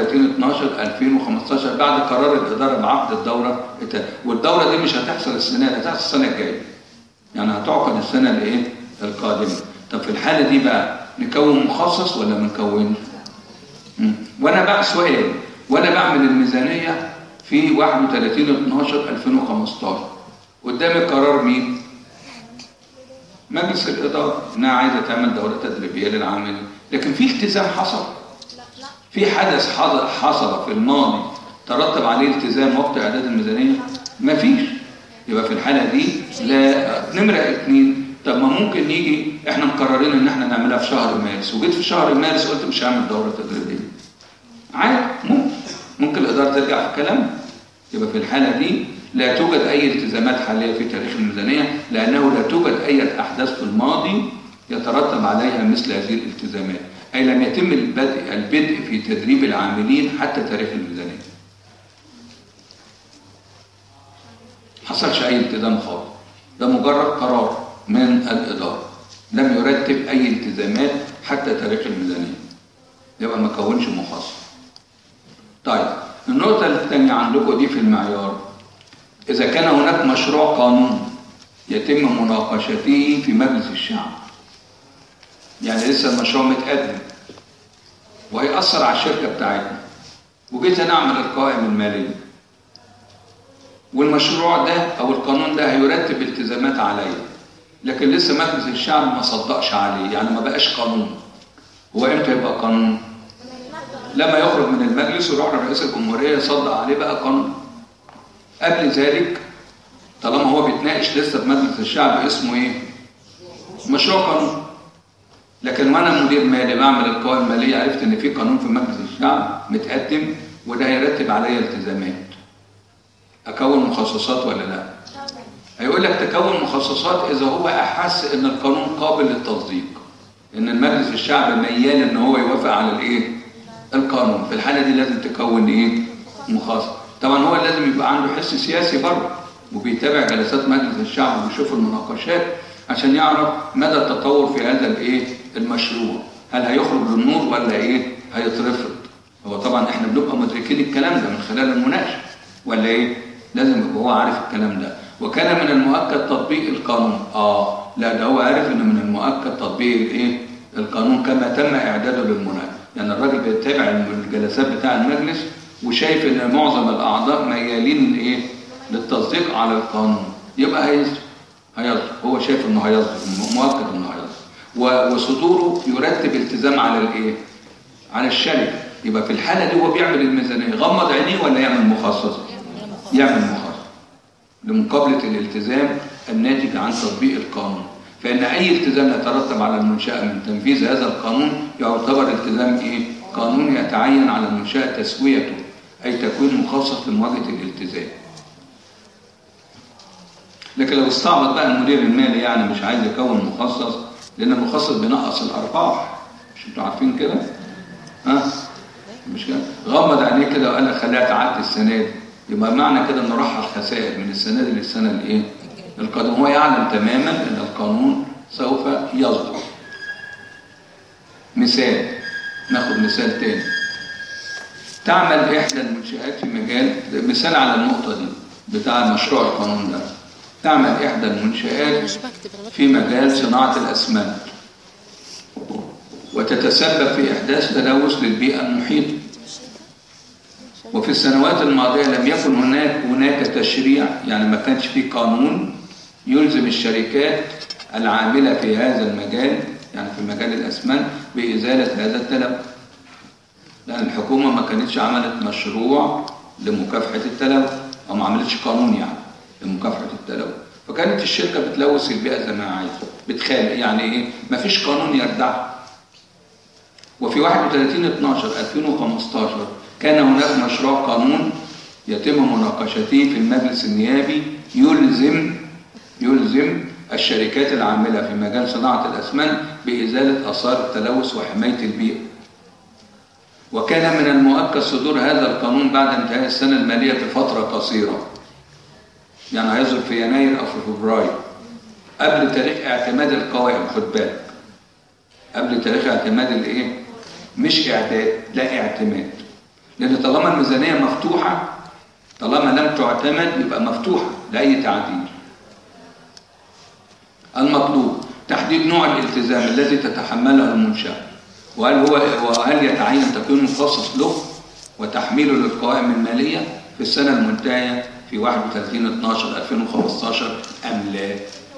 31/12/2015 بعد قرار الاداره بعقد الدوره. والدوره دي مش هتحصل السنه دي، هتحصل السنه الجايه. يعني هتعقد السنه الايه؟ القادمه. طب في الحاله دي بقى نكون مخصص ولا ما نكونش؟ وانا بقى سؤال، وانا بعمل الميزانيه في 31/12/2015 قدامي قرار مين؟ مجلس الاداره انها عايزه تعمل دوره تدريبيه للعاملين، لكن في التزام حصل؟ في حدث حصل في الماضي ترتب عليه التزام وقت اعداد الميزانيه؟ مفيش. يبقى في الحاله دي لا. نمره 2، طب ما ممكن نيجي احنا مقررين ان احنا نعملها في شهر مارس، وجيت في شهر مارس قلت مش هعمل دوره تدريبيه. عادي، ممكن الاداره ترجع في كلامها. يبقى في الحاله دي لا توجد اي التزامات حاليه في تاريخ الميزانيه، لانه لا توجد اي احداث في الماضي يترتب عليها مثل هذه الالتزامات، اي لم يتم البدء في تدريب العاملين حتى تاريخ الميزانيه. حصلش اي التزام خالص، ده مجرد قرار من الاداره، لم يرتب اي التزامات حتى تاريخ الميزانيه، يبقى ما كونش مخصص. طيب النقطه الثانيه عندكم دي في المعيار، اذا كان هناك مشروع قانون يتم مناقشته في مجلس الشعب، يعني لسه المشروع متقدم وهيأثر على الشركه بتاعتنا، وجيت انا اعمل القوائم الماليه، والمشروع ده او القانون ده هيرتب التزامات عليا، لكن لسه مجلس الشعب ما صدقش عليه، يعني ما بقاش قانون. هو امتى يبقى قانون؟ لما يخرج من المجلس ويروح لرئيس الجمهوريه يصدق عليه بقى قانون. قبل ذلك طالما هو بيتناقش لسه في مجلس الشعب اسمه ايه؟ مشروع قانون. لكن وانا مدير مالي بعمل القوائم الماليه عرفت ان في قانون في مجلس الشعب متقدم وده هيرتب عليا التزامات، اكون مخصصات ولا لا؟ هيقول لك تكون مخصصات اذا هو احس ان القانون قابل للتصديق، ان المجلس الشعب ميال ان هو يوافق على الايه؟ القانون. في الحاله دي لازم تكون ايه؟ مخصص. طبعا هو لازم يبقى عنده حس سياسي برضه، وبيتابع جلسات مجلس الشعب وبيشوف المناقشات عشان يعرف مدى التطور في هذا الايه؟ المشروع، هل هيخرج للنور ولا ايه؟ هيترفض. هو طبعا احنا بنبقى مدركين الكلام ده من خلال المناقشه ولا ايه؟ لازم يبقى هو عارف الكلام ده. وكان من المؤكد تطبيق القانون. لا ده هو عارف ان من المؤكد تطبيق الايه؟ القانون كما تم اعداده للمناقشه. يعني الراجل بيتابع الجلسات بتاع المجلس وشايف ان معظم الاعضاء ميالين ايه؟ للتصديق على القانون، يبقى هيصدر. هو شايف انه هيصدر، مؤكد انه هيصدر. وصدوره يرتب التزام على الايه؟ على الشركه. يبقى في الحاله دي هو بيعمل الميزانيه غمض عينيه ولا يعمل مخصص؟ يعمل مخصص لمقابله الالتزام الناتج عن تطبيق القانون. فإن أي التزام يترتب على المنشأة من تنفيذ هذا القانون يعتبر التزام إيه؟ قانون يتعين على المنشأة تسويته، أي تكوين مخصص لمواجهة الالتزام. لكن لو استعبط بقى المدير المالي يعني مش عايز يكون مخصص، لأن المخصص بينقص الأرباح، مش انتوا عارفين كده؟ ها؟ مش كده؟ غمض عينيه كده وقال لك خليها تعدي السنة دي، يبقى معنى كده إنه راح الخسائر من السنة دي للسنة الإيه؟ القادمة. هو يعلم تماما إن القانون سوف يصدر. مثال، ناخد مثال تاني. تعمل إحدى المنشآت في مجال، مثال على النقطة دي بتاع مشروع القانون ده. تعمل إحدى المنشآت في مجال صناعة الأسمنت وتتسبب في إحداث تلوث للبيئة المحيطة، وفي السنوات الماضية لم يكن هناك تشريع، يعني ما كانش في قانون يلزم الشركات العاملة في هذا المجال، يعني في مجال الأسمنت، بإزالة هذا التلوث، لأن الحكومة ما كانتش عملت مشروع لمكافحة التلوث، أو ما عملتش قانون يعني لمكافحة التلوث، فكانت الشركة بتلوث البيئة زي ما عايزة، بتخالق يعني إيه؟ ما فيش قانون يردعها. وفي 31/12/2015 كان هناك مشروع قانون يتم مناقشته في المجلس النيابي يلزم الشركات العاملة في مجال صناعة الأسمنت بإزالة آثار التلوث وحماية البيئة. وكان من المؤكد صدور هذا القانون بعد انتهاء السنة المالية بفترة قصيرة، يعني هيصدر في يناير أو في فبراير، قبل تاريخ اعتماد القوائم. خد بالك، قبل تاريخ اعتماد الايه؟ مش اعداد، لا اعتماد، لان طالما الميزانيه مفتوحه، طالما لم تعتمد يبقى مفتوحه لاي تعديل. المطلوب تحديد نوع الالتزام الذي تتحمله المنشاه، وهل يتعين تكوين مخصص له وتحميله للقوائم الماليه في السنه المنتهيه في 31/12/2015 ام لا؟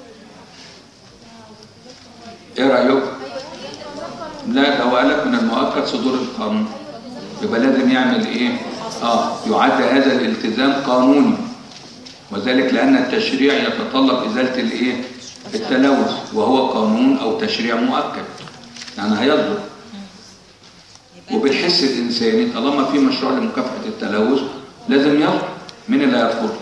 ايه رايكم؟ لا، ده هو قال لك من المؤكد صدور القانون، يبقى لازم يعمل ايه؟ يعد هذا الالتزام قانوني، وذلك لان التشريع يتطلب ازاله الايه؟ التلوث، وهو قانون او تشريع مؤكد، يعني هيصدر. وبالحس الانساني طالما في مشروع لمكافحه التلوث لازم يصدر. مين اللي هيرفضه؟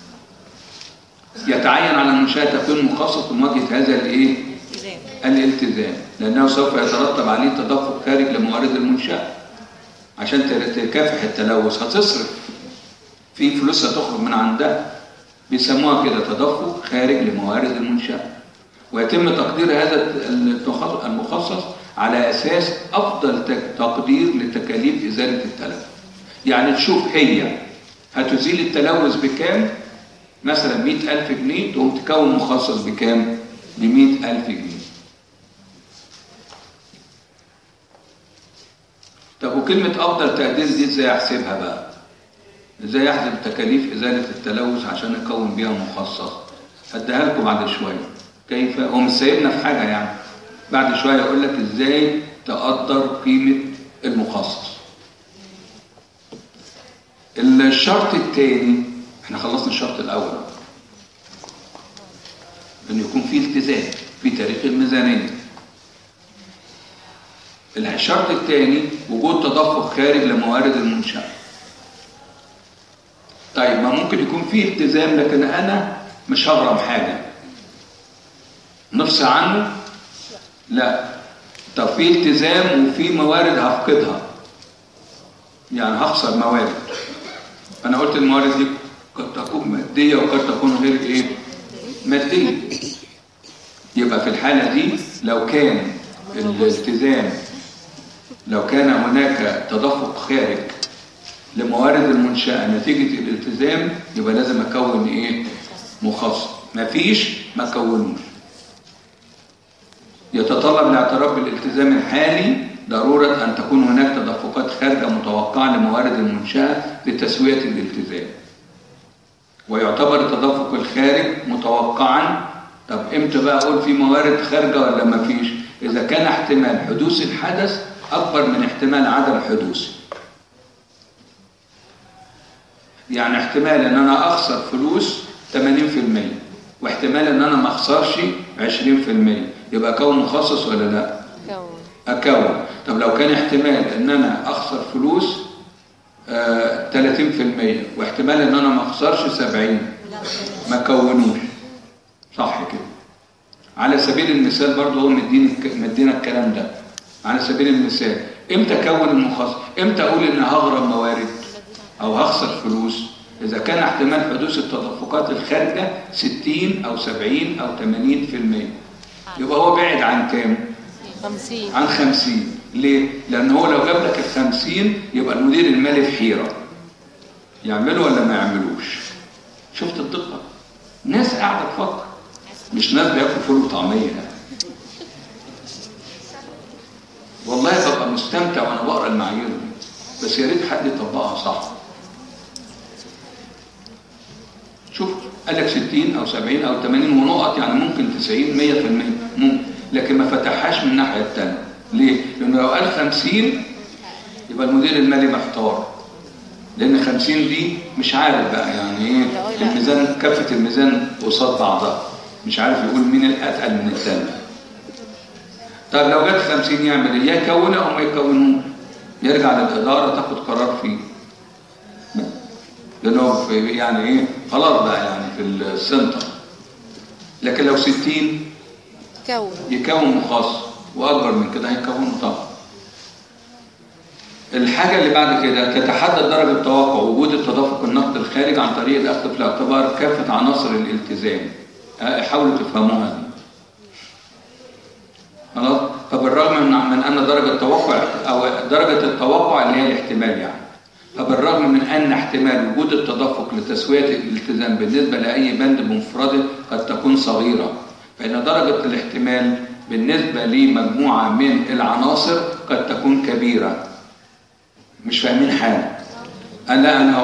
يتعين على المنشاه تكون مخصص لمواجهه هذا الايه؟ الالتزام، لأنه سوف يترتب عليه تدفق خارج لموارد المنشأة. عشان تكافح التلوث هتصرف في فلوس هتخرج من عندها، بيسموها كده تدفق خارج لموارد المنشأة. ويتم تقدير هذا المخصص على أساس أفضل تقدير لتكاليف إزالة التلوث. يعني تشوف هي هتزيل التلوث بكام، مثلا 100,000 جنيه، تقوم تكون مخصص بكام؟ ب100,000 جنيه. طب وكلمة أفضل تقدير دي إزاي أحسبها بقى؟ إزاي أحسب تكاليف إزالة التلوث عشان أكون بيها مخصص؟ هديها لكم بعد شوية. كيف؟ هو مش سايبنا في حاجة يعني. بعد شوية يقول لك إزاي تقدر قيمة المخصص. الشرط الثاني، إحنا خلصنا الشرط الأول، إن يكون في التزام في تاريخ الميزانية. الشرط الثاني وجود تدفق خارج لموارد المنشأة. طيب ما ممكن يكون فيه التزام لكن أنا مش هغرم حاجة نفصل عنه؟ لا. طب في التزام وفي موارد هفقدها، يعني هخسر موارد. أنا قلت الموارد دي قد تكون مادية وقد تكون غير إيه؟ مادية. يبقى في الحالة دي لو كان الالتزام، لو كان هناك تدفق خارج لموارد المنشأة نتيجة الالتزام، يبقى لازم أكون إيه؟ مخصص. مفيش، ما أكونوش. يتطلب الاعتراف بالالتزام الحالي ضرورة أن تكون هناك تدفقات خارجة متوقعة لموارد المنشأة لتسوية الالتزام. ويعتبر التدفق الخارج متوقعا. طب امتى بقى أقول في موارد خارجة ولا مفيش؟ إذا كان احتمال حدوث الحدث أكبر من احتمال عدم حدوثه. يعني احتمال ان انا اخسر فلوس 80%، واحتمال ان انا ما اخسرش 20%، يبقى اكون مخصص ولا لا؟ اكون. طب لو كان احتمال ان انا اخسر فلوس 30% واحتمال ان انا ما اخسرش 70، ما كونوش. صح كده؟ على سبيل المثال برضه هو مدينا الكلام ده. على سبيل المثال امتى اكون المخصص؟ امتى اقول ان هغرم موارد او هخسر فلوس؟ اذا كان احتمال حدوث التدفقات الخارجه 60 او 70 او 80%، يبقى هو بعد عن كام؟ 50. عن 50. ليه؟ لان هو لو جاب لك ال50 يبقى المدير المالي في حيره، يعمله ولا ما يعملوش؟ شفت الدقه؟ ناس قاعده تفكر، مش ناس بياكلوا فول وطعميه. والله ببقى مستمتع وانا بقرا المعايير دي، بس يا ريت حد يطبقها صح. شوف قال لك 60 او 70 او 80 ونقط، يعني ممكن 90 100% ممكن، لكن ما فتحهاش من الناحيه الثانيه. ليه؟ لانه لو قال 50 يبقى المدير المالي محتار، لان 50 دي مش عارف بقى يعني ايه الميزان، كفه الميزان قصاد بعضها، مش عارف يقول مين الاتقل من الثاني. طب لو جت 50 يعمل ايه؟ يا يكونها او ما يكونوش، يرجع للاداره تاخد قرار فيه، لانه يعني ايه خلاص بقى يعني في السنتر. لكن لو 60 يكون مخصص، واكبر من كده هيكونه طبعا. الحاجه اللي بعد كده تتحدد درجه توقع وجود التدفق النقد الخارج عن طريق الاخذ في الاعتبار كافه عناصر الالتزام. حاولوا تفهموها دي. خلاص؟ فبالرغم من ان درجه التوقع او درجه التوقع اللي هي الاحتمال يعني، فبالرغم من ان احتمال وجود التدفق لتسويه الالتزام بالنسبه لاي بند بمفرده قد تكون صغيره، فان درجه الاحتمال بالنسبه لمجموعه من العناصر قد تكون كبيره. مش فاهمين حاجه؟ انا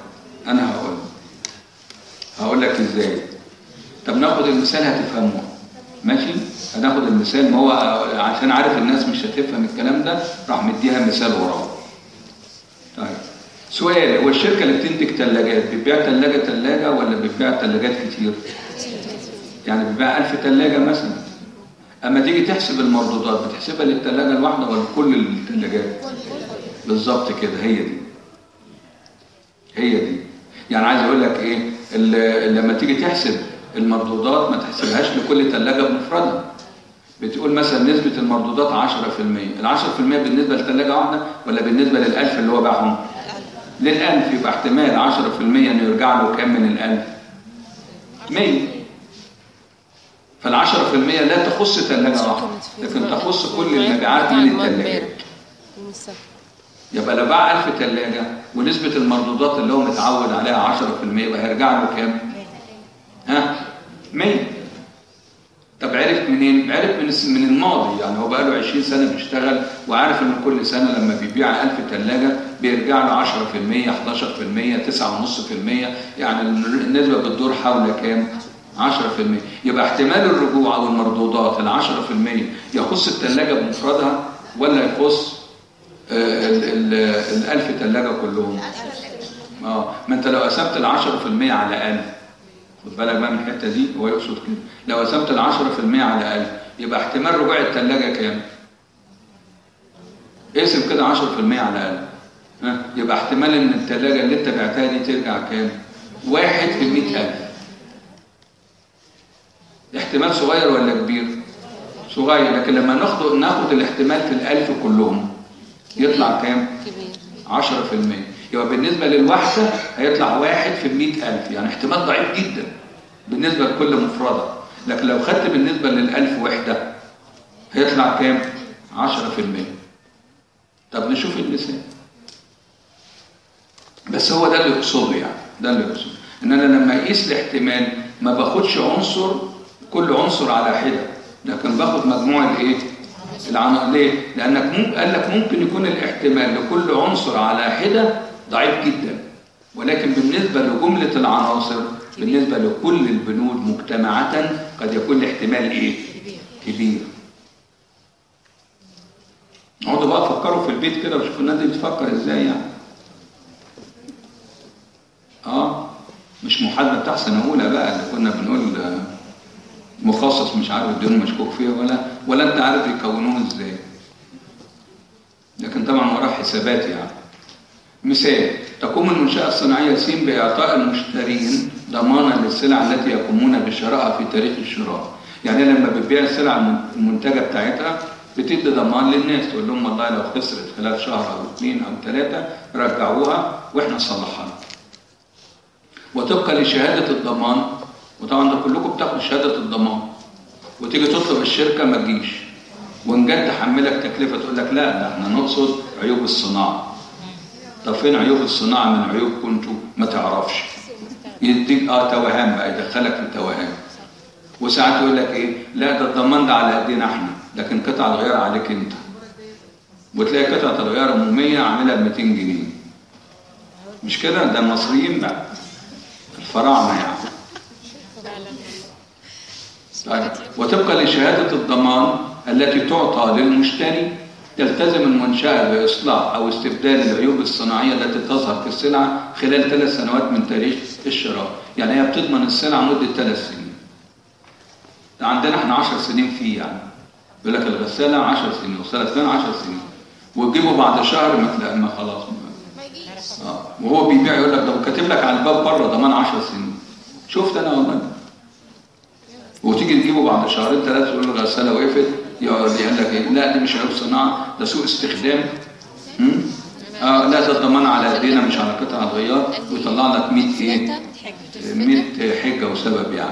هقول لك ازاي. طب ناخد المثال هتفهموه، ماشي؟ هناخد المثال، ما هو عشان عارف الناس مش هتفهم الكلام ده راح مديها مثال وراه. طيب سؤال، هو الشركه اللي بتنتج ثلاجات بتبيع ثلاجه ولا بتبيع ثلاجات كتير؟ يعني بتبيع 1000 ثلاجه مثلا. اما تيجي تحسب المردودات بتحسبها للثلاجه الواحده ولا كل الثلاجات؟ بالظبط كده، هي دي. يعني عايز اقول لك ايه، لما تيجي تحسب المردودات ما تحسبهاش لكل ثلاجه بمفردها. بتقول مثلا نسبه المردودات 10%، ال10% بالنسبه لثلاجه واحده ولا بالنسبه لل1000 اللي هو باعهم؟ لل1000. يبقى احتمال 10% انه يرجع له كام من ال1000؟ 100. فال10% لا تخص ثلاجه واحده، لكن تخص كل المبيعات من الثلاجات. يبقى لو باع 1000 ثلاجه ونسبه المردودات اللي هو متعود عليها 10%، يبقى هيرجع له كام؟ 100. طب عرف منين؟ عرف من الماضي، يعني هو بقى له 20 سنه بيشتغل وعارف ان كل سنه لما بيبيع 1000 ثلاجه بيرجع له 10%، 11%، 9.5%، يعني النسبه بتدور حول كام؟ 10%. يبقى احتمال الرجوع او المردودات ال10% يخص الثلاجه بمفردها ولا يخص ال1000 ثلاجه كلهم؟ ما انت لو قسمت ال10% على 1000، خد بالك بقى من الحته دي، هو يقصد كده. لو قسمت ال10% على 1000 يبقى احتمال رجوع الثلاجه كام؟ اقسم كده 10% على 1000، يبقى احتمال ان الثلاجه اللي انت بعتها دي ترجع كام؟ 1 في 100,000. احتمال صغير ولا كبير؟ صغير. لكن لما ناخد الاحتمال في ال1000 كلهم يطلع كام؟ كبير، 10%. يبقى بالنسبة للوحدة هيطلع 1 في 100,000، يعني احتمال ضعيف جدا بالنسبة لكل مفردة. لكن لو خدت بالنسبة لل1000 وحدة هيطلع كام؟ 10%. طب نشوف المثال. بس هو ده اللي يقصده، يعني ده اللي يقصده ان انا لما اقيس الاحتمال ما باخدش كل عنصر على حدة، لكن باخد مجموع الايه؟ ليه؟ لانك قال لك ممكن يكون الاحتمال لكل عنصر على حدة ضعيف جدا، ولكن بالنسبة لجملة العناصر بالنسبة لكل البنود مجتمعة قد يكون الاحتمال ايه؟ كبير. اقعدوا بقى فكروا في البيت كده وشوفوا الناس دي بتفكر ازاي يعني. مش الاتحاد بتاع سنه اولى بقى اللي كنا بنقول مخصص مش عارف الديون مشكوك فيه ولا انت عارف يكونوه ازاي. لكن طبعا وراه حسابات يعني. مثال: تقوم المنشأة الصناعية س بإعطاء المشترين ضمانا للسلع التي يقومون بشرائها في تاريخ الشراء. يعني لما بتبيع السلع المنتجة بتاعتها بتدي ضمان للناس، تقول لهم والله لو خسرت خلال شهر أو 2 أو 3 رجعوها وإحنا نصلحها. وتبقى لشهادة الضمان، وطبعا ده كلكم بتاخدوا شهادة الضمان، وتيجي تطلب الشركة ما تجيش، وإن جت تحملك تكلفة تقول لك لا ده احنا نقصد عيوب الصناعة. طب فين عيوب الصناعة من عيوبكم انتوا؟ ما تعرفش. يديك توهان بقى، يدخلك في توهان. وساعات يقول لك ايه؟ لا ده الضمان ده على ايدينا احنا، لكن قطع الغيار عليك انت. وتلاقي قطعة الغيار عمومية عاملها ب 200 جنيه. مش كده؟ ده المصريين بقى، الفراعنة يعني. طيب. وتبقى لشهادة الضمان التي تعطى للمشتري تلتزم المنشأة بإصلاح أو استبدال العيوب الصناعية التي تظهر في السلعة خلال 3 سنوات من تاريخ الشراء. يعني هي بتضمن السلعة مدة 3 سنين. عندنا احنا 10 سنين فيه يعني. يقول لك الغسالة 10 سنين والسلة 10 سنين، وتجيبه بعد شهر ما خلاص ما يجيش. وهو بيبيع يقول لك ده كاتب لك على الباب بره ضمان 10 سنين. شفت انا والله. وتيجي تجيبه بعد 2 3 تقول له الغسالة وقفت، يقعد يقول لك ايه؟ لا دي مش عيوب صناعه، ده سوء استخدام. لا ده الضمان على ايدينا مش على قطع الغيار، ويطلع لك 100 ايه؟ 100 حجه وسبب يعني.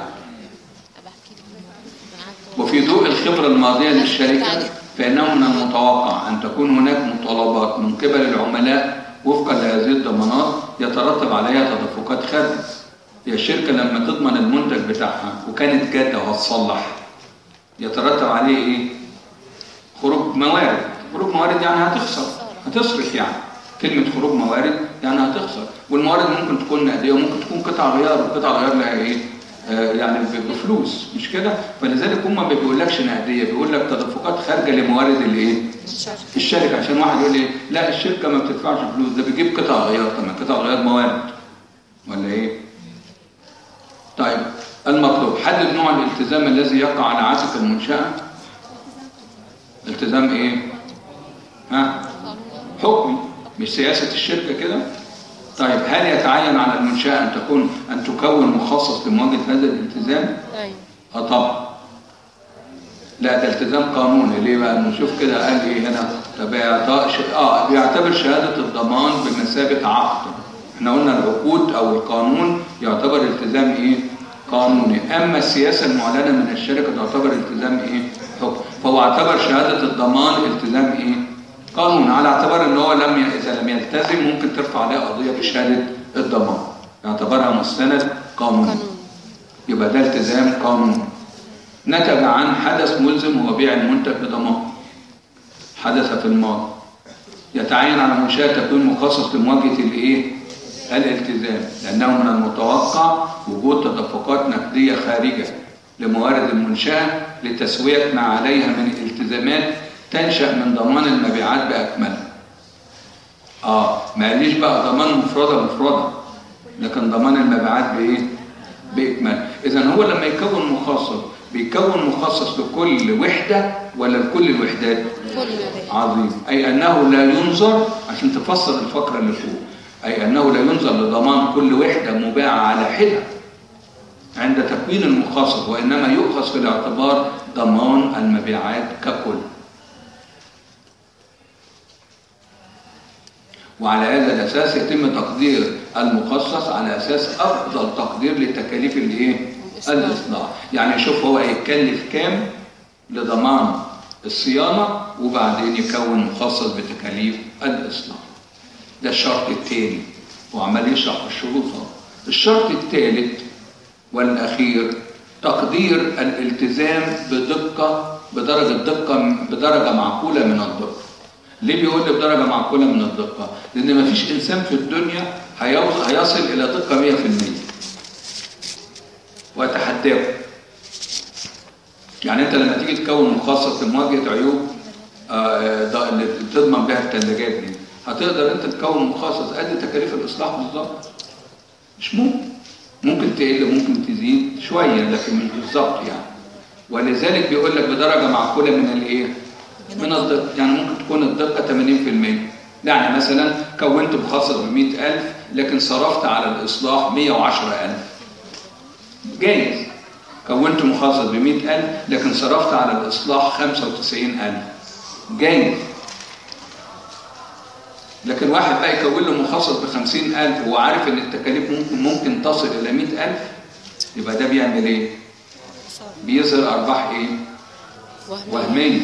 وفي ضوء الخبره الماضيه للشركه فانه من المتوقع ان تكون هناك مطالبات من قبل العملاء وفقا لهذه الضمانات يترتب عليها تدفقات خارجه. هي الشركه لما تضمن المنتج بتاعها وكانت جاده وهتصلح يترتب عليه ايه؟ خروج موارد. خروج موارد يعني هتخسر، هتصرف يعني. كلمة خروج موارد يعني هتخسر. والموارد ممكن تكون نقدية وممكن تكون قطع غيار، والقطع الغيار لها ايه؟ يعني بفلوس، مش كده؟ فلذلك هم ما بيقولكش نقدية، بيقول لك تدفقات خارجة لموارد الايه؟ الشركة. عشان واحد يقول لي لا الشركة ما بتدفعش فلوس، ده بيجيب قطع غيار. طبعا قطع غيار موارد ولا ايه؟ طيب المطلوب: حدد نوع الالتزام الذي يقع على عاتق المنشأة. التزام ايه؟ حكمي، مش سياسة الشركة كده. طيب هل يتعين على المنشأة أن تكون مخصص لمواجهة هذا الالتزام؟ ايوه. طبعا. لا ده التزام قانوني. ليه بقى؟ نشوف كده قال ايه هنا. طب بيعتبر شهادة الضمان بمثابة عقد. احنا قلنا العقود او القانون يعتبر التزام ايه؟ قانوني. اما السياسة المعلنة من الشركة تعتبر التزام ايه؟ حكم. فهو اعتبر شهادة الضمان التزام ايه؟ قانون، على اعتبار ان هو اذا لم يلتزم ممكن ترفع عليه قضية بشهادة الضمان. يعتبرها مستند قانوني. يبقى ده التزام قانوني. نتج عن حدث ملزم هو بيع المنتج بضمان. حدث في الماضي. يتعين على المنشأة تكون مخصص لمواجهة الايه؟ الالتزام، لأنه من المتوقع وجود تدفقات نقدية خارجة لموارد المنشأة لتسوية ما عليها من التزامات تنشأ من ضمان المبيعات بأكملها. ما قاليش بقى ضمان مفردة، لكن ضمان المبيعات بإيه؟ بإكملها. إذن هو لما يكون مخصص بيكون مخصص لكل وحدة ولا لكل الوحدات؟ عظيم. أي أنه لا ينظر، عشان تفسر الفقرة اللي فوق، أي أنه لا ينظر لضمان كل وحدة مباعة على حدة عند تكوين المخصص، وإنما يؤخذ في الاعتبار ضمان المبيعات ككل. وعلى هذا الأساس يتم تقدير المخصص على أساس أفضل تقدير لتكاليف الايه؟ الإصلاح. يعني شوف هو هيتكلف كام لضمان الصيانة وبعدين يكون مخصص بتكاليف الإصلاح. ده الشرط الثاني، وعمال يشرح الشروط. الشرط الثالث والأخير تقدير الالتزام بدرجة معقولة من الدقة. ليه بيقول لي بدرجة معقولة من الدقة؟ لأن مفيش إنسان في الدنيا هيصل إلى دقة 100%. وأتحداه. يعني أنت لما تيجي تكون مخصص لمواجهة عيوب اللي تضمن بها الثلاجات دي، هتقدر أنت تكون مخصص قد تكاليف الإصلاح بالظبط؟ مش ممكن. ممكن تقل ممكن تزيد شويه لكن مش بالظبط يعني. ولذلك بيقول لك بدرجه معقوله من الايه؟ من الدقه. يعني ممكن تكون الدقه 80%. يعني مثلا كونت مخصص ب 100,000 لكن صرفت على الإصلاح 110,000. جايز. كونت مخصص ب 100,000 لكن صرفت على الإصلاح 95,000. جايز. لكن واحد بقى يكون له مخصص ب 50,000 وهو عارف إن التكاليف ممكن تصل إلى 100,000، يبقى ده بيعمل إيه؟ بيظهر أرباح إيه؟ وهمية.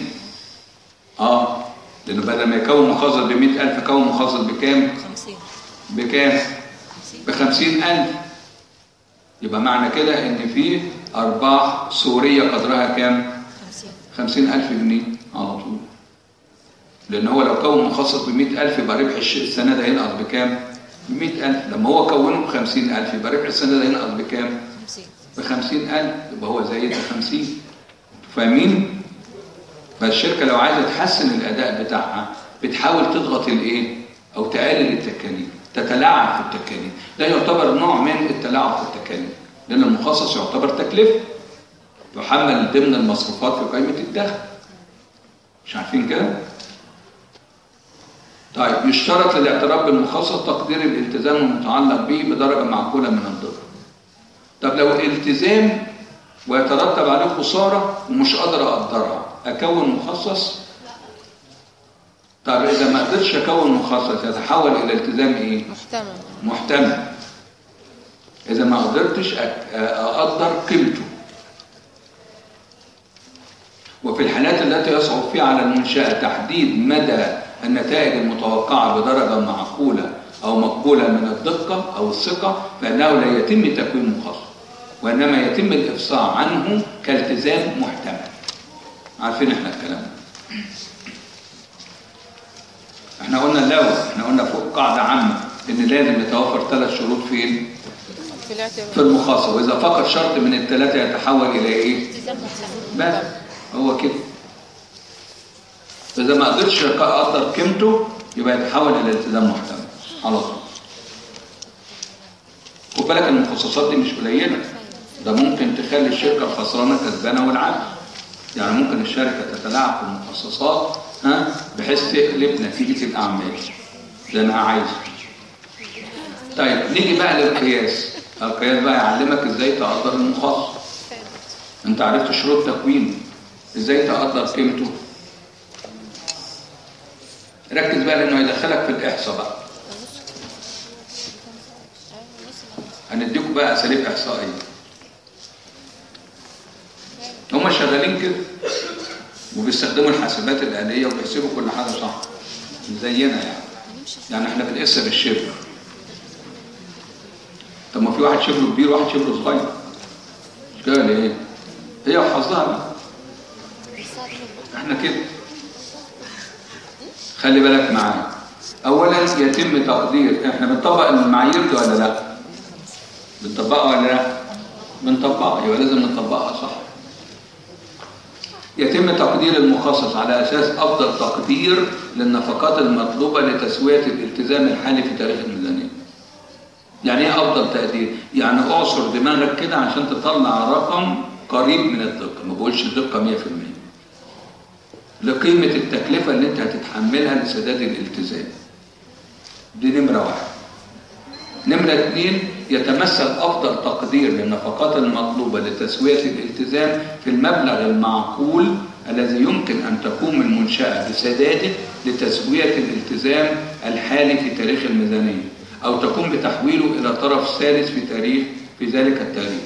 لأنه بدل ما يكون مخصص ب 100,000 كون مخصص بكام؟ 50. بكام؟ ب50,000. يبقى معنى كده إن فيه أرباح صورية قدرها كام؟ 50,000 جنيه على طول. لأن هو لو كون مخصص ب100,000 يبقى ربح السنة ده ينقص بكام؟ ب100,000. لما هو كونه ب50,000 يبقى ربح السنة ده ينقص بكام؟ 50,000. يبقى هو زايد 50. فاهمين؟ فالشركة لو عايزة تحسن الأداء بتاعها بتحاول تضغط الإيه؟ أو تقلل التكاليف، تتلاعب في التكاليف. ده يعتبر نوع من التلاعب في التكاليف، لأن المخصص يعتبر تكلفة يحمل ضمن المصروفات في قائمة الدخل. مش عارفين كده؟ طيب، يشترط للاعتراف بالمخصص تقدير الالتزام المتعلق به بدرجة معقولة من الدقة. طب لو الالتزام ويترتب عليه خسارة ومش قادر أقدرها، أكون مخصص؟ طب إذا ما قدرتش أكون مخصص يتحول إلى التزام إيه؟ محتمل. إذا ما قدرتش أقدر قيمته. وفي الحالات التي يصعب فيها على المنشأة تحديد مدى النتائج المتوقعة بدرجة معقولة أو مقبولة من الدقة أو الثقة، فإنه لا يتم تكوين مخصص، وإنما يتم الإفصاح عنه كالتزام محتمل. عارفين إحنا الكلام ده؟ إحنا قلنا فوق قاعدة عامة إن لازم يتوفر 3 شروط فين؟ في المخصص، وإذا فقد شرط من ال3 يتحول إلى إيه؟ بس هو كده. فإذا ما قدرتش أقدر قيمته يبقى يتحول إلى التزام محتمل على طول. خد بالك المخصصات دي مش قليلة، ده ممكن تخلي الشركة الخسرانة كسبانة والعكس. يعني ممكن الشركة تتلاعب في المخصصات بحيث تقلب نتيجة الأعمال لأنها عايزة. طيب نيجي بقى للقياس. القياس بقى يعلمك ازاي تقدر المخصص. انت عرفت شروط تكوينه، ازاي تقدر قيمته. ركز بقى لانه هيدخلك في الاحصاء بقى. هنديكم بقى اساليب احصائيه. هم شغالين كده وبيستخدموا الحاسبات الآلية وبيحسبوا كل حاجه صح زينا يعني احنا بنقيسها بالشبر. طب ما في واحد شبره كبير وواحد شبره صغير، مش كده ليه؟ هي وحظها بقى. احنا كده. خلي بالك معايا. اولا يتم تقدير، احنا بنطبق المعايير دي ولا لا؟ بنطبقها ولا لا؟ بنطبقها، يبقى لازم نطبقها صح. يتم تقدير المخصص على اساس افضل تقدير للنفقات المطلوبه لتسويه الالتزام الحالي في تاريخ الميزانيه. يعني ايه افضل تقدير؟ يعني اعصر دماغك كده عشان تطلع رقم قريب من الدقه، ما بقولش الدقه 100%، لقيمه التكلفه اللي انت هتتحملها لسداد الالتزام. دي نمره 1. نمره 2 يتمثل افضل تقدير للنفقات المطلوبه لتسويه الالتزام في المبلغ المعقول الذي يمكن ان تقوم المنشاه بسداده لتسويه الالتزام الحالي في تاريخ الميزانيه، أو تقوم بتحويله إلى طرف ثالث في ذلك التاريخ.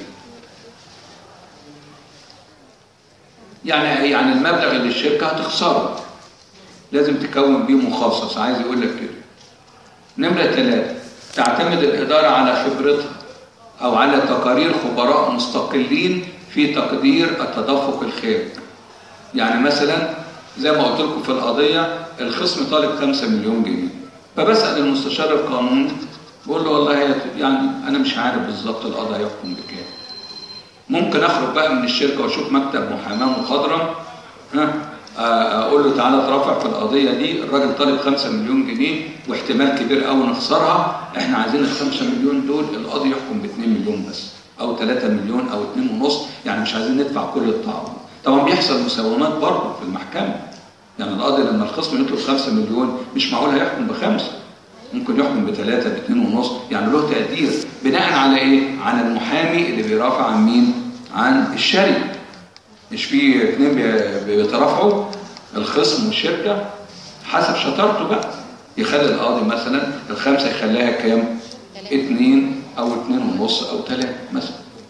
يعني المبلغ اللي الشركة هتخسره لازم تكون بيه مخصص، عايز يقول لك كده. نمرة 3 تعتمد الإدارة على خبرتها أو على تقارير خبراء مستقلين في تقدير التدفق الخارجي. يعني مثلا زي ما قلت لكم في القضية، الخصم طالب 5 مليون جنيه، فبسأل المستشار القانوني بقول له والله يعني أنا مش عارف بالظبط القضاء يحكم بكام. ممكن أخرج بقى من الشركة وأشوف مكتب محاماة مخضرم اقول له تعالى ترافع في القضيه دي، الراجل طالب 5 مليون جنيه واحتمال كبير قوي نخسرها، احنا عايزين ال 5 مليون دول القاضي يحكم ب 2 مليون بس او 3 مليون او 2.5، يعني مش عايزين ندفع كل الطعام. طبعا بيحصل مساومات برضه في المحكمه، يعني القاضي لما الخصم يطلب 5 مليون مش معقول هيحكم ب5، ممكن يحكم ب3 ب2.5، يعني له تقدير بناء على ايه؟ على المحامي اللي بيرافع عن مين؟ عن الشركه. مش في اثنين بيترافعوا، الخصم والشركه، حسب شطارته بقى يخلي القاضي مثلا ال5 يخليها كام؟ 2 او 2.5 او 3 مثلا.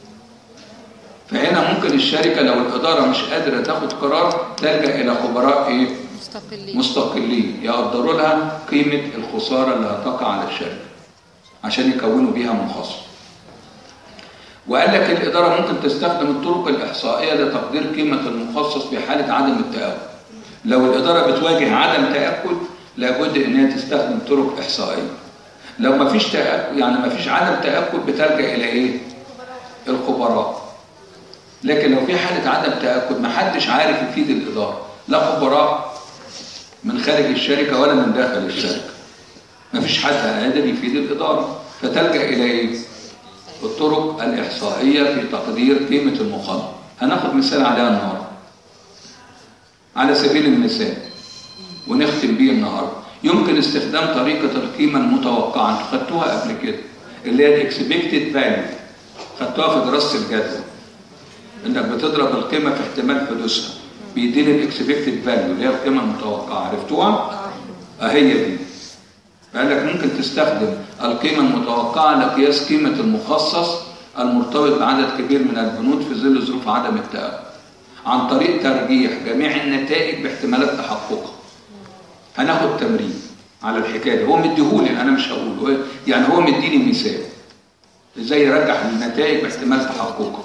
فهنا ممكن الشركه لو الاداره مش قادره تاخد قرار تلجا الى خبراء ايه؟ مستقلين يقدروا لها قيمه الخساره اللي هتقع على الشركه عشان يكونوا بيها محاصصه. وقال لك الإدارة ممكن تستخدم الطرق الإحصائية لتقدير قيمة المخصص في حالة عدم التأكد. لو الإدارة بتواجه عدم تأكد لابد إنها تستخدم طرق إحصائية. لو ما فيش تأكد، يعني ما فيش عدم تأكد، بتلجأ إلى إيه؟ الخبراء. لكن لو في حالة عدم تأكد ما حدش عارف يفيد الإدارة، لا خبراء من خارج الشركة ولا من داخل الشركة، ما فيش حد قادر يفيد الإدارة، فتلجأ إلى إيه؟ الطرق الإحصائية في تقدير قيمة المخاطر. هناخد مثال عليها النهارده على سبيل المثال ونختم بيه النهارده. يمكن استخدام طريقة القيمة المتوقعة، انتوا خدتوها قبل كده، اللي هي الاكسبكتد فاليو، خدتوها في دراسة الجدوى، انك بتضرب القيمة في احتمال حدوثها بيديني الاكسبكتد فاليو اللي هي القيمة المتوقعة. عرفتوها؟ هي دي. فقال لك ممكن تستخدم القيمة المتوقعة لقياس قيمة المخصص المرتبط بعدد كبير من البنود في ظل ظروف عدم التأكد عن طريق ترجيح جميع النتائج باحتمالات تحققها. هناخد تمرين على الحكاية دي، هو مديهولي أنا مش هقوله، يعني هو مديني مثال ازاي يرجح النتائج باحتمال تحققها.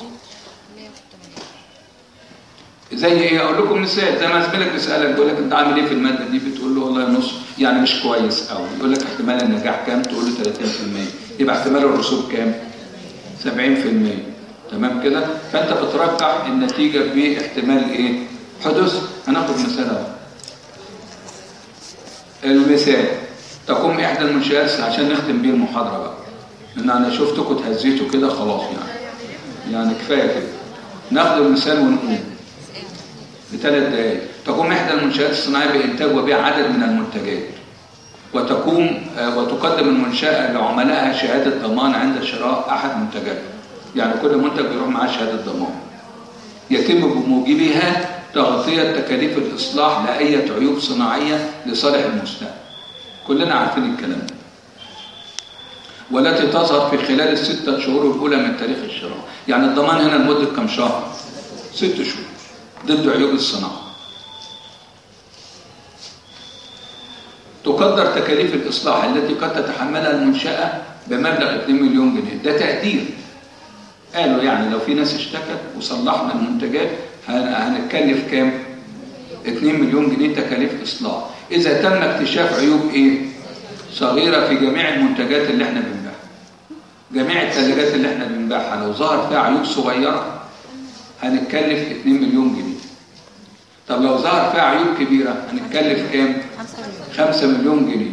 زي ايه؟ اقول لكم مثال. زي ما زميلك بيسالك بيقول لك انت عامل ايه في الماده دي، بتقول له والله نص، يعني مش كويس قوي. يقول لك احتمال النجاح كام؟ تقول له 30%. يبقى احتمال الرسوب كام؟ 70%. تمام كده؟ فانت بترجح النتيجه باحتمال ايه؟ حدوث. هناخد مثال اهو. المثال: تقوم احدى المنشآت، عشان نختم بيه المحاضره بقى، لان انا شفتكم اتهزيتوا كده خلاص، يعني كفايه كده. ناخد المثال ونقول ب3 دقائق. تقوم إحدى المنشآت الصناعية بإنتاج وبيع عدد من المنتجات، وتقدم المنشأة لعملائها شهادة ضمان عند شراء أحد منتجاتها. يعني كل منتج بيروح معاه شهادة ضمان. يتم بموجبها تغطية تكاليف الإصلاح لأي عيوب صناعية لصالح المستهلك. كلنا عارفين الكلام ده. والتي تظهر في خلال ال6 شهور الأولى من تاريخ الشراء. يعني الضمان هنا لمدة كم شهر؟ 6 شهور ضد عيوب الصناعة. تقدر تكاليف الإصلاح التي قد تتحملها المنشأة بمبلغ 2 مليون جنيه. ده تقدير. قالوا يعني لو في ناس اشتكت وصلحنا المنتجات هنتكلف كام؟ 2 مليون جنيه تكاليف إصلاح. إذا تم اكتشاف عيوب إيه؟ صغيرة في جميع المنتجات اللي احنا بنبيعها. جميع الثلاجات اللي احنا بنبيعها لو ظهر فيها عيوب صغيرة هنتكلف 2 مليون جنيه. طب لو ظهر فيها عيوب كبيرة هنتكلف كام؟ 5 مليون جنيه.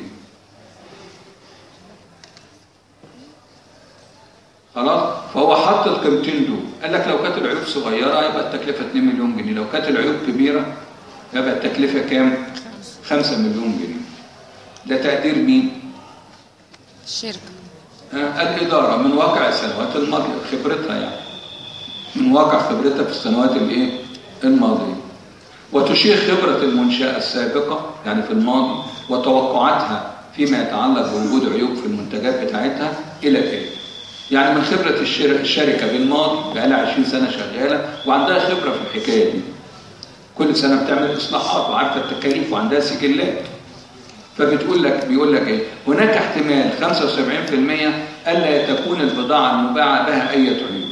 خلاص؟ فهو حط القيمتين دول. قال لك لو كانت العيوب صغيرة يبقى التكلفة 2 مليون جنيه، لو كانت العيوب كبيرة يبقى التكلفة كام؟ 5 مليون جنيه. ده تقدير مين؟ الشركة. الإدارة من واقع السنوات الماضية، خبرتها يعني. من واقع خبرتها في السنوات الماضية. وتشير خبرة المنشأة السابقة يعني في الماضي وتوقعاتها فيما يتعلق بوجود عيوب في المنتجات بتاعتها إلى كده. يعني من خبرة الشركة بالماضي بقى لها 20 سنة شغالة وعندها خبرة في الحكاية دي. كل سنة بتعمل إصلاحات وعارفة التكاليف وعندها سجلات. فبيقول لك إيه؟ هناك احتمال 75% ألا تكون البضاعة المباعة بها أي عيوب.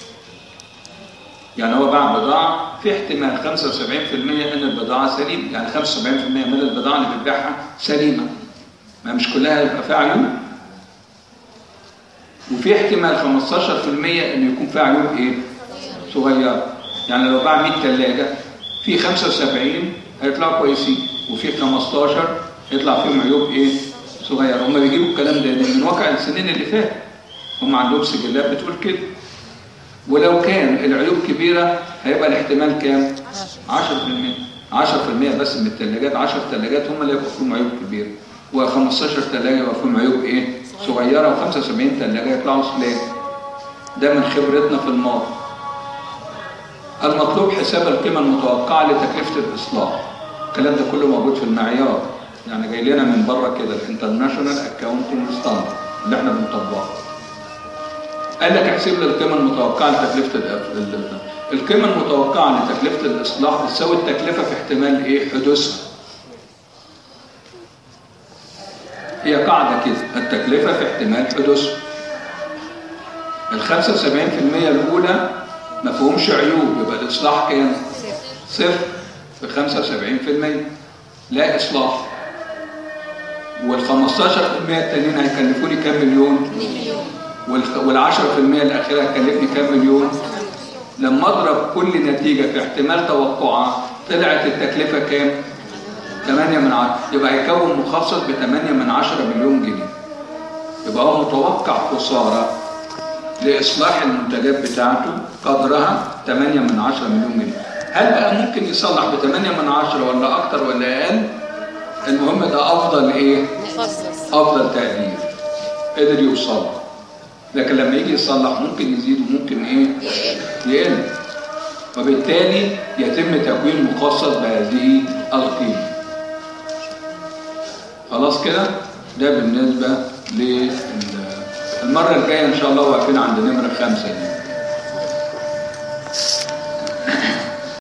يعني هو باع بضاعة في احتمال 75% ان البضاعة سليمة، يعني 75% من البضاعة اللي بتبيعها سليمة، ما مش كلها يبقى فيها عيوب. وفي احتمال 15% ان يكون فيها عيوب ايه؟ صغيرة. يعني لو باع 100 ثلاجة في 75 هيطلعوا كويسين، وفي 15 يطلع فيهم عيوب ايه؟ صغيره. هم بيجيبوا الكلام ده من واقع السنين اللي فاتت، هم عندهم سجلات بتقول كده. ولو كان العيوب كبيره هيبقى الاحتمال كام؟ 10%. 10% بس من الثلاجات، 10 ثلاجات هم اللي يبقوا فيهم عيوب كبيره، و15 ثلاجه يبقى فيهم عيوب ايه؟ صغيره، و75 ثلاجه يطلعوا سلاك. ده من خبرتنا في الماضي. المطلوب حساب القيمه المتوقعه لتكلفه الاصلاح. الكلام ده كله موجود في المعيار، يعني جاي لنا من بره كده، الانترناشونال اكاونتنج ستاندرد اللي احنا بنطبقه. قال لك احسب لي القيمه المتوقعه لتكلفه القيمه المتوقعه لتكلفه الاصلاح بتساوي التكلفه في احتمال ايه؟ حدوثها. هي قاعده كده، التكلفه في احتمال حدوثها. ال 75% الاولى ما فيهمش عيوب، يبقى الاصلاح كام؟ صفر. ب 75% لا اصلاح. وال 15% التانيين هيكلفوني كام مليون؟ 2 مليون. وال10% الاخيره هتكلفني كام مليون؟ لما اضرب كل نتيجه في احتمال توقعها طلعت التكلفه كام؟ 8/10. يبقى هيكون مخصص ب 8/10 مليون جنيه. يبقى هو متوقع خساره لاصلاح المنتجات بتاعته قدرها 8/10 مليون جنيه. هل بقى ممكن يصلح ب 8/10 ولا اكتر ولا اقل؟ المهم ده افضل ايه؟ مخصص. افضل تقدير قدر يوصل. لكن لما يجي يصلح ممكن يزيد وممكن ايه؟ يقل. وبالتالي يتم تكوين مخصص بهذه القيمه. خلاص كده؟ ده بالنسبه للمره الجايه ان شاء الله واقفين عند نمره 5 دي.